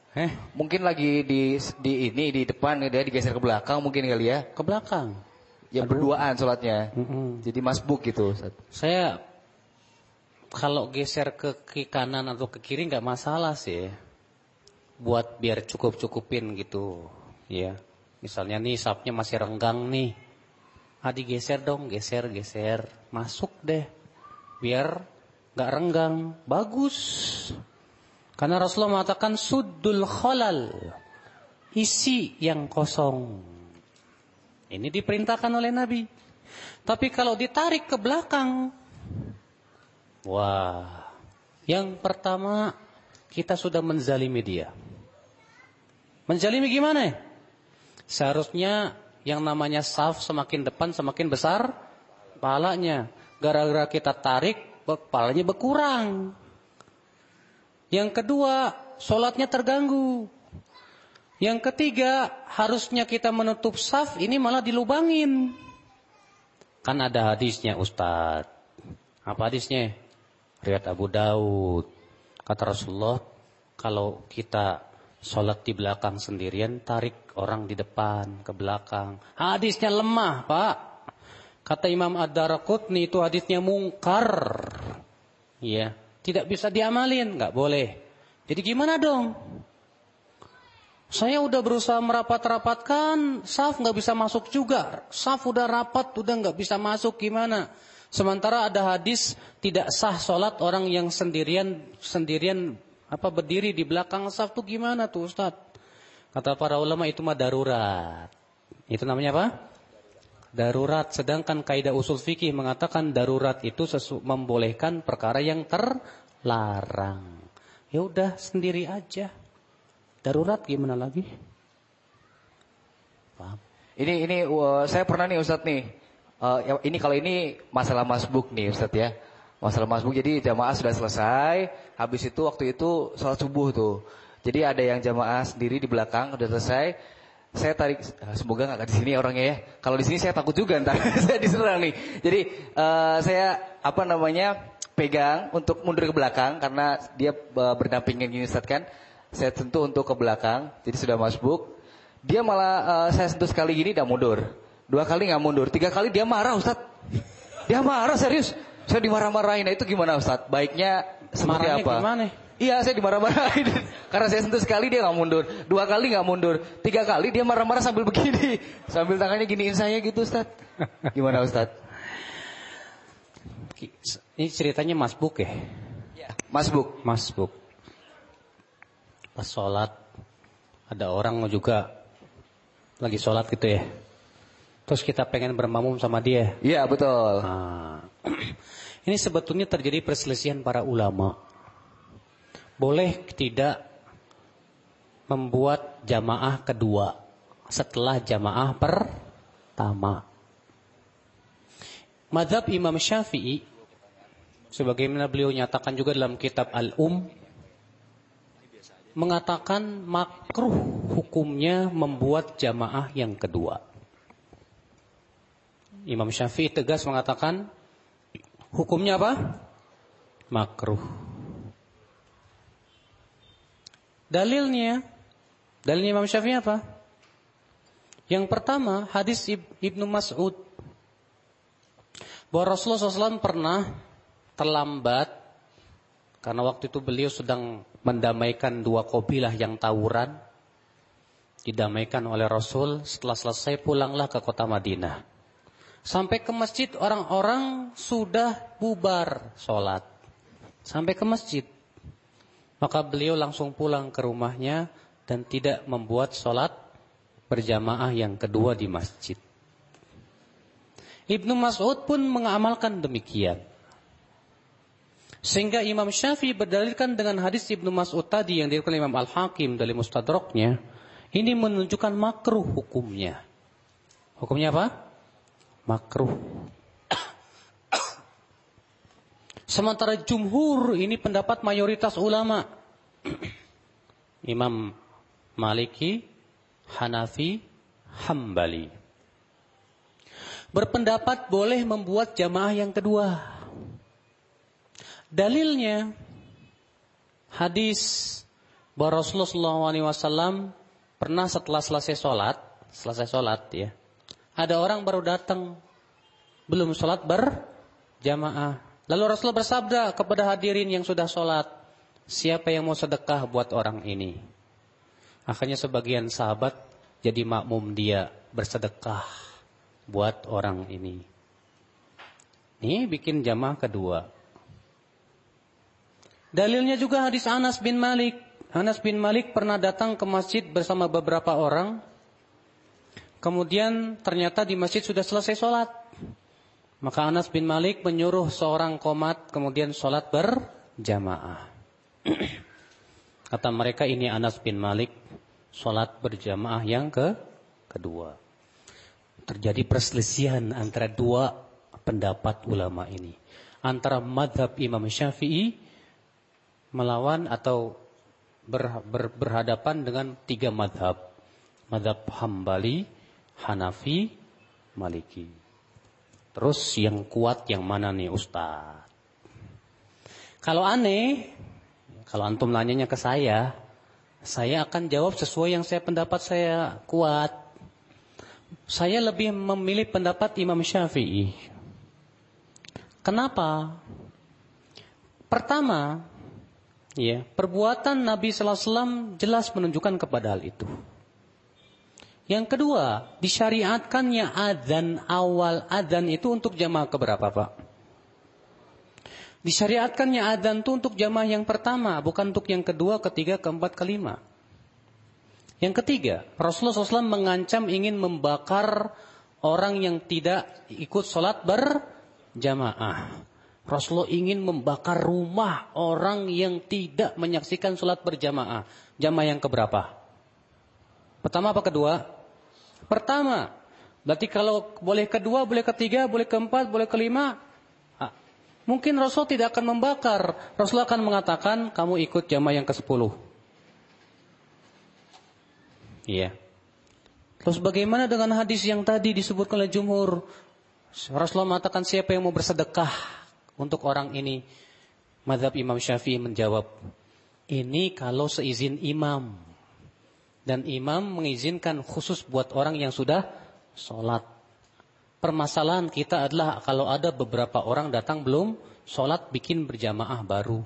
mungkin lagi di depan dia digeser ke belakang mungkin kali ya.
Ke belakang.
Ya berduaan sholatnya. Jadi masbuk gitu. Ustaz.
Saya kalau geser ke kanan atau ke kiri nggak masalah sih. Buat biar cukup-cukupin gitu. Ya. Misalnya nih safnya masih renggang nih. Digeser dong, geser. Masuk deh. Biar nggak renggang. Bagus. Karena Rasulullah mengatakan suddul khalal. Isi yang kosong. Ini diperintahkan oleh Nabi. Tapi kalau ditarik ke belakang, wah, yang pertama kita sudah menzalimi dia. Menzalimi gimana? Seharusnya yang namanya saf semakin depan semakin besar pahalanya. Gara-gara kita tarik, pahalanya berkurang. Yang kedua, sholatnya terganggu. Yang ketiga, harusnya kita menutup saf, ini malah dilubangin. Kan ada hadisnya Ustaz. Apa hadisnya? Riwayat Abu Daud. Kata Rasulullah, kalau kita sholat di belakang sendirian, tarik orang di depan ke belakang. Hadisnya lemah, Pak. Kata Imam Ad-Daraqutni itu hadisnya mungkar. Iya, tidak bisa diamalin, nggak boleh. Jadi gimana dong? Saya udah berusaha merapat-rapatkan, saf nggak bisa masuk juga. Saf udah rapat, udah nggak bisa masuk, gimana? Sementara ada hadis tidak sah sholat orang yang sendirian berdiri di belakang saf tuh gimana tuh Ustaz? Kata para ulama itu mah darurat. Itu namanya apa? Darurat. Sedangkan kaidah usul fikih mengatakan darurat itu membolehkan perkara yang terlarang. Ya udah sendiri aja. Darurat gimana lagi? Paham?
Ini saya pernah nih Ustadz nih. Ini kalau ini masalah masbuk nih Ustadz ya. Masalah masbuk, jadi jamaah sudah selesai. Habis itu waktu itu sholat subuh tuh. Jadi ada yang jamaah sendiri di belakang udah selesai. Saya tarik, semoga nggak di sini orangnya ya. Kalau di sini saya takut juga ntar saya diserang nih. Jadi saya pegang untuk mundur ke belakang karena dia berdampingan gini Ustadz kan. Saya sentuh untuk ke belakang, jadi sudah masbuk. Dia malah saya sentuh sekali gini, tidak mundur. 2 kali nggak mundur, 3 kali dia marah Ustaz. Dia marah serius. Saya dimarah-marahin. Nah itu gimana Ustaz? Baiknya seperti
marahnya
apa?
Gimana?
Iya saya dimarah-marahin. Karena saya sentuh sekali dia nggak mundur, 2 kali nggak mundur, 3 kali dia marah-marah sambil begini, sambil tangannya giniin saya gitu Ustaz. Gimana Ustaz?
Ini ceritanya masbuk ya?
Ya, masbuk.
Pas sholat, ada orang juga lagi sholat gitu ya. Terus kita pengen bermakmum sama dia.
Iya betul.
Nah, ini sebetulnya terjadi perselisihan para ulama. Boleh tidak membuat jamaah kedua setelah jamaah pertama. Mazhab Imam Syafi'i, sebagaimana beliau nyatakan juga dalam kitab Al-Um, mengatakan makruh hukumnya membuat jamaah yang kedua. Imam Syafi'i tegas mengatakan hukumnya apa? Makruh. Dalilnya Imam Syafi'i apa? Yang pertama hadis Ibnu Mas'ud bahwa Rasulullah SAW pernah terlambat karena waktu itu beliau sedang mendamaikan 2 kabilah yang tawuran. Didamaikan oleh Rasul. Setelah selesai pulanglah ke kota Madinah. Sampai ke masjid orang-orang sudah bubar sholat. Sampai ke masjid. Maka beliau langsung pulang ke rumahnya dan tidak membuat sholat berjamaah yang kedua di masjid. Ibnu Mas'ud pun mengamalkan demikian. Sehingga Imam Syafi'i berdalilkan dengan hadis Ibnu Mas'ud tadi yang diriwayatkan Imam Al-Hakim dari Mustadraknya, ini menunjukkan makruh hukumnya. Hukumnya apa? Makruh. Sementara jumhur ini pendapat mayoritas ulama. Imam Maliki, Hanafi, Hambali berpendapat boleh membuat jamaah yang kedua. Dalilnya hadis bahwa Rasulullah SAW pernah setelah selesai sholat ya, Ada orang baru datang, belum sholat berjamaah. Lalu Rasulullah bersabda kepada hadirin yang sudah sholat, siapa yang mau sedekah buat orang ini? Akhirnya sebagian sahabat jadi makmum dia bersedekah buat orang ini. Ini bikin jamaah kedua. Dalilnya juga hadis Anas bin Malik. Anas bin Malik pernah datang ke masjid bersama beberapa orang. Kemudian ternyata di masjid sudah selesai sholat. Maka Anas bin Malik menyuruh seorang qomat kemudian sholat berjamaah. Kata mereka, ini Anas bin Malik sholat berjamaah yang kedua. Terjadi perselisihan antara dua pendapat ulama ini. Antara madhab Imam Syafi'i melawan atau berhadapan dengan tiga madhab. Madhab Hambali, Hanafi, Maliki. Terus yang kuat yang mana nih Ustaz? Kalau aneh, kalau antum nanyanya ke saya akan jawab sesuai yang pendapat saya kuat. Saya lebih memilih pendapat Imam Syafi'i. Kenapa? Pertama, ya, perbuatan Nabi sallallahu alaihi wasallam jelas menunjukkan kepada hal itu. Yang kedua, disyariatkannya adzan, awal adzan itu untuk jamaah keberapa, Pak? Disyariatkannya adzan itu untuk jamaah yang pertama, bukan untuk yang kedua, ketiga, keempat, kelima. Yang ketiga, Rasulullah SAW mengancam ingin membakar orang yang tidak ikut sholat berjamaah. Rasulullah ingin membakar rumah orang yang tidak menyaksikan sholat berjamaah. Jamaah yang keberapa? Pertama apa kedua? Pertama. Berarti kalau boleh kedua, boleh ketiga, boleh keempat, boleh kelima. Mungkin Rasul tidak akan membakar. Rasul akan mengatakan, kamu ikut jamaah yang ke-10. Iya. Terus bagaimana dengan hadis yang tadi disebutkan oleh jumhur? Rasulullah mengatakan, siapa yang mau bersedekah untuk orang ini? Mazhab Imam Syafi'i menjawab, ini kalau seizin imam. Dan imam mengizinkan khusus buat orang yang sudah sholat. Permasalahan kita adalah kalau ada beberapa orang datang belum sholat, bikin berjamaah baru.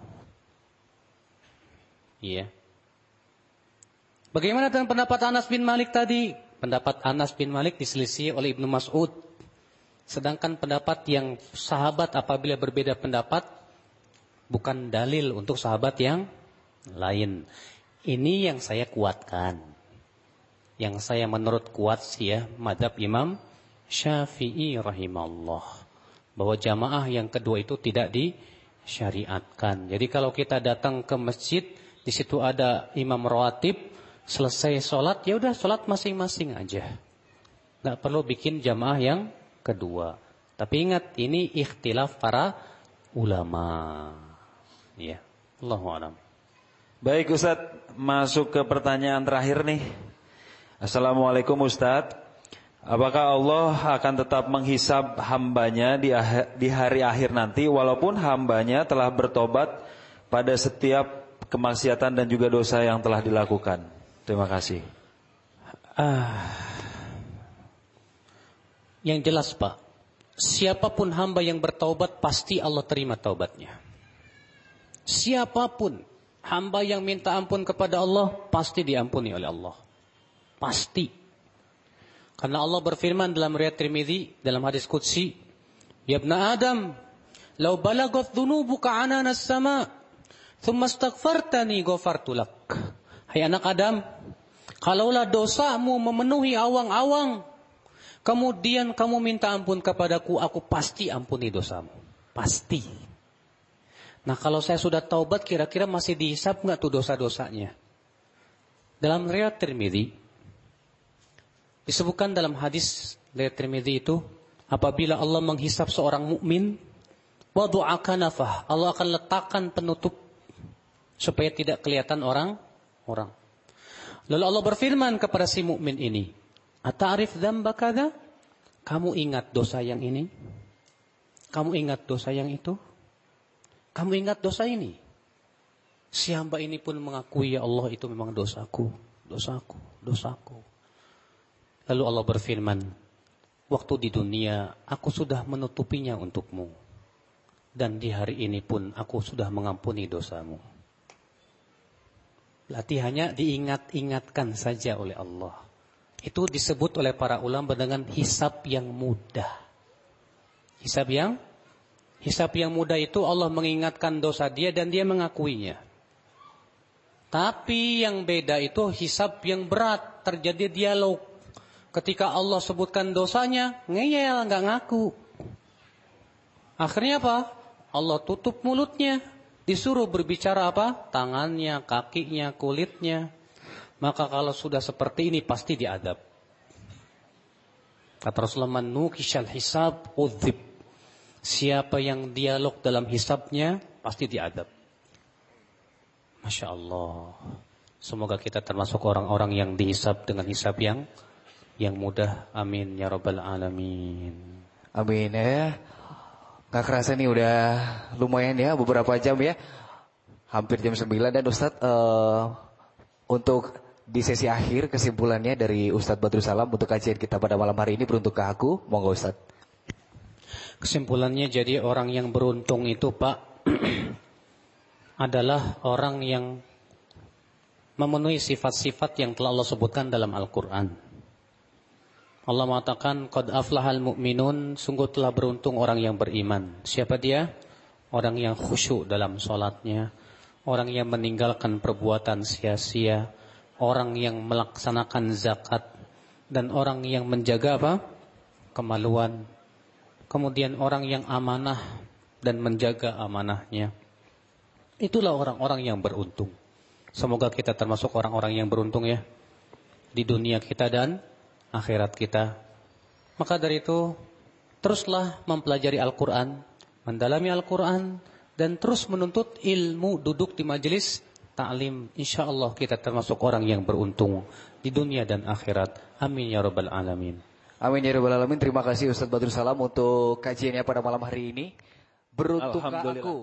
Iya. Bagaimana dengan pendapat Anas bin Malik tadi? Pendapat Anas bin Malik diselisih oleh Ibnu Mas'ud. Sedangkan pendapat yang sahabat apabila berbeda pendapat bukan dalil untuk sahabat yang lain. Ini yang saya kuatkan. Yang saya menurut kuat sih ya, madhab Imam Syafi'i rahimahullah. Bahwa jamaah yang kedua itu tidak disyariatkan. Jadi kalau kita datang ke masjid, di situ ada imam rawatib, selesai sholat, ya udah sholat masing-masing aja. Nggak perlu bikin jamaah yang kedua. Tapi ingat, ini ikhtilaf para ulama. Ya, Allahu a'lam.
Baik Ustaz, masuk ke pertanyaan terakhir nih. Assalamualaikum Ustaz. Apakah Allah akan tetap menghisab hambanya di hari akhir nanti walaupun hambanya telah bertobat pada setiap kemaksiatan dan juga dosa yang telah dilakukan? Terima kasih.
Yang jelas Pak, siapapun hamba yang bertaubat pasti Allah terima taubatnya. Siapapun hamba yang minta ampun kepada Allah pasti diampuni oleh Allah. Pasti. Karena Allah berfirman dalam riwayat Tirmidzi dalam hadis qudsi, "Ya ibna Adam, law balagat dhunubuka anana as-sama, thumma astaghfartani ghafartu lak." Hai anak Adam, kalaulah dosamu memenuhi awang-awang, kemudian kamu minta ampun kepadaku, aku pasti ampuni dosamu. Pasti. Nah kalau saya sudah taubat, kira-kira masih dihisab enggak tuh dosa-dosanya? Dalam riwayat Tirmidzi disebutkan dalam hadis riwayat Tirmidzi itu, apabila Allah menghisab seorang mukmin, wadu'a kanafah, Allah akan letakkan penutup supaya tidak kelihatan orang. Lalu Allah berfirman kepada si mukmin ini, "Ata'rif dzamba kadza?" Kamu ingat dosa yang ini? Kamu ingat dosa yang itu? Kamu ingat dosa ini? Si hamba ini pun mengakui, ya Allah itu memang dosaku. Lalu Allah berfirman, waktu di dunia aku sudah menutupinya untukmu. Dan di hari ini pun aku sudah mengampuni dosamu. Berarti hanya diingat-ingatkan saja oleh Allah. Itu disebut oleh para ulama dengan hisab yang mudah. Hisab yang mudah itu Allah mengingatkan dosa dia dan dia mengakuinya. Tapi yang beda itu hisab yang berat, terjadi dialog. Ketika Allah sebutkan dosanya, ngeyel, nggak ngaku. Akhirnya apa? Allah tutup mulutnya. Disuruh berbicara apa? Tangannya, kakinya, kulitnya. Maka kalau sudah seperti ini pasti diadab. Kata Rasulullah, man nukishal hisab udzib. Siapa yang dialog dalam hisabnya pasti diadab. Masya Allah. Semoga kita termasuk orang-orang yang dihisab dengan hisab yang mudah. Amin ya rabbal alamin.
Amin ya. Gak kerasa nih udah lumayan ya, beberapa jam ya. Hampir jam 9 dan Ustadz untuk di sesi akhir kesimpulannya dari Ustadz Badrul Salam untuk kajian kita pada malam hari ini beruntuk ke aku. Monggo Ustadz.
Kesimpulannya jadi orang yang beruntung itu Pak adalah orang yang memenuhi sifat-sifat yang telah Allah sebutkan dalam Al-Quran. Allah mengatakan qad aflahal mu'minun, sungguh telah beruntung orang yang beriman. Siapa dia? Orang yang khusyuk dalam sholatnya, orang yang meninggalkan perbuatan sia-sia, orang yang melaksanakan zakat, dan orang yang menjaga apa? Kemaluan. Kemudian orang yang amanah dan menjaga amanahnya. Itulah orang-orang yang beruntung. Semoga kita termasuk orang-orang yang beruntung ya, di dunia kita dan akhirat kita. Maka dari itu teruslah mempelajari Al-Quran, mendalami Al-Quran, dan terus menuntut ilmu, duduk di majelis ta'lim. InsyaAllah kita termasuk orang yang beruntung di dunia dan akhirat. Amin ya rabbal alamin.
Amin ya rabbal alamin. Terima kasih Ustadz Badrul Salam untuk kajiannya pada malam hari ini. Beruntung aku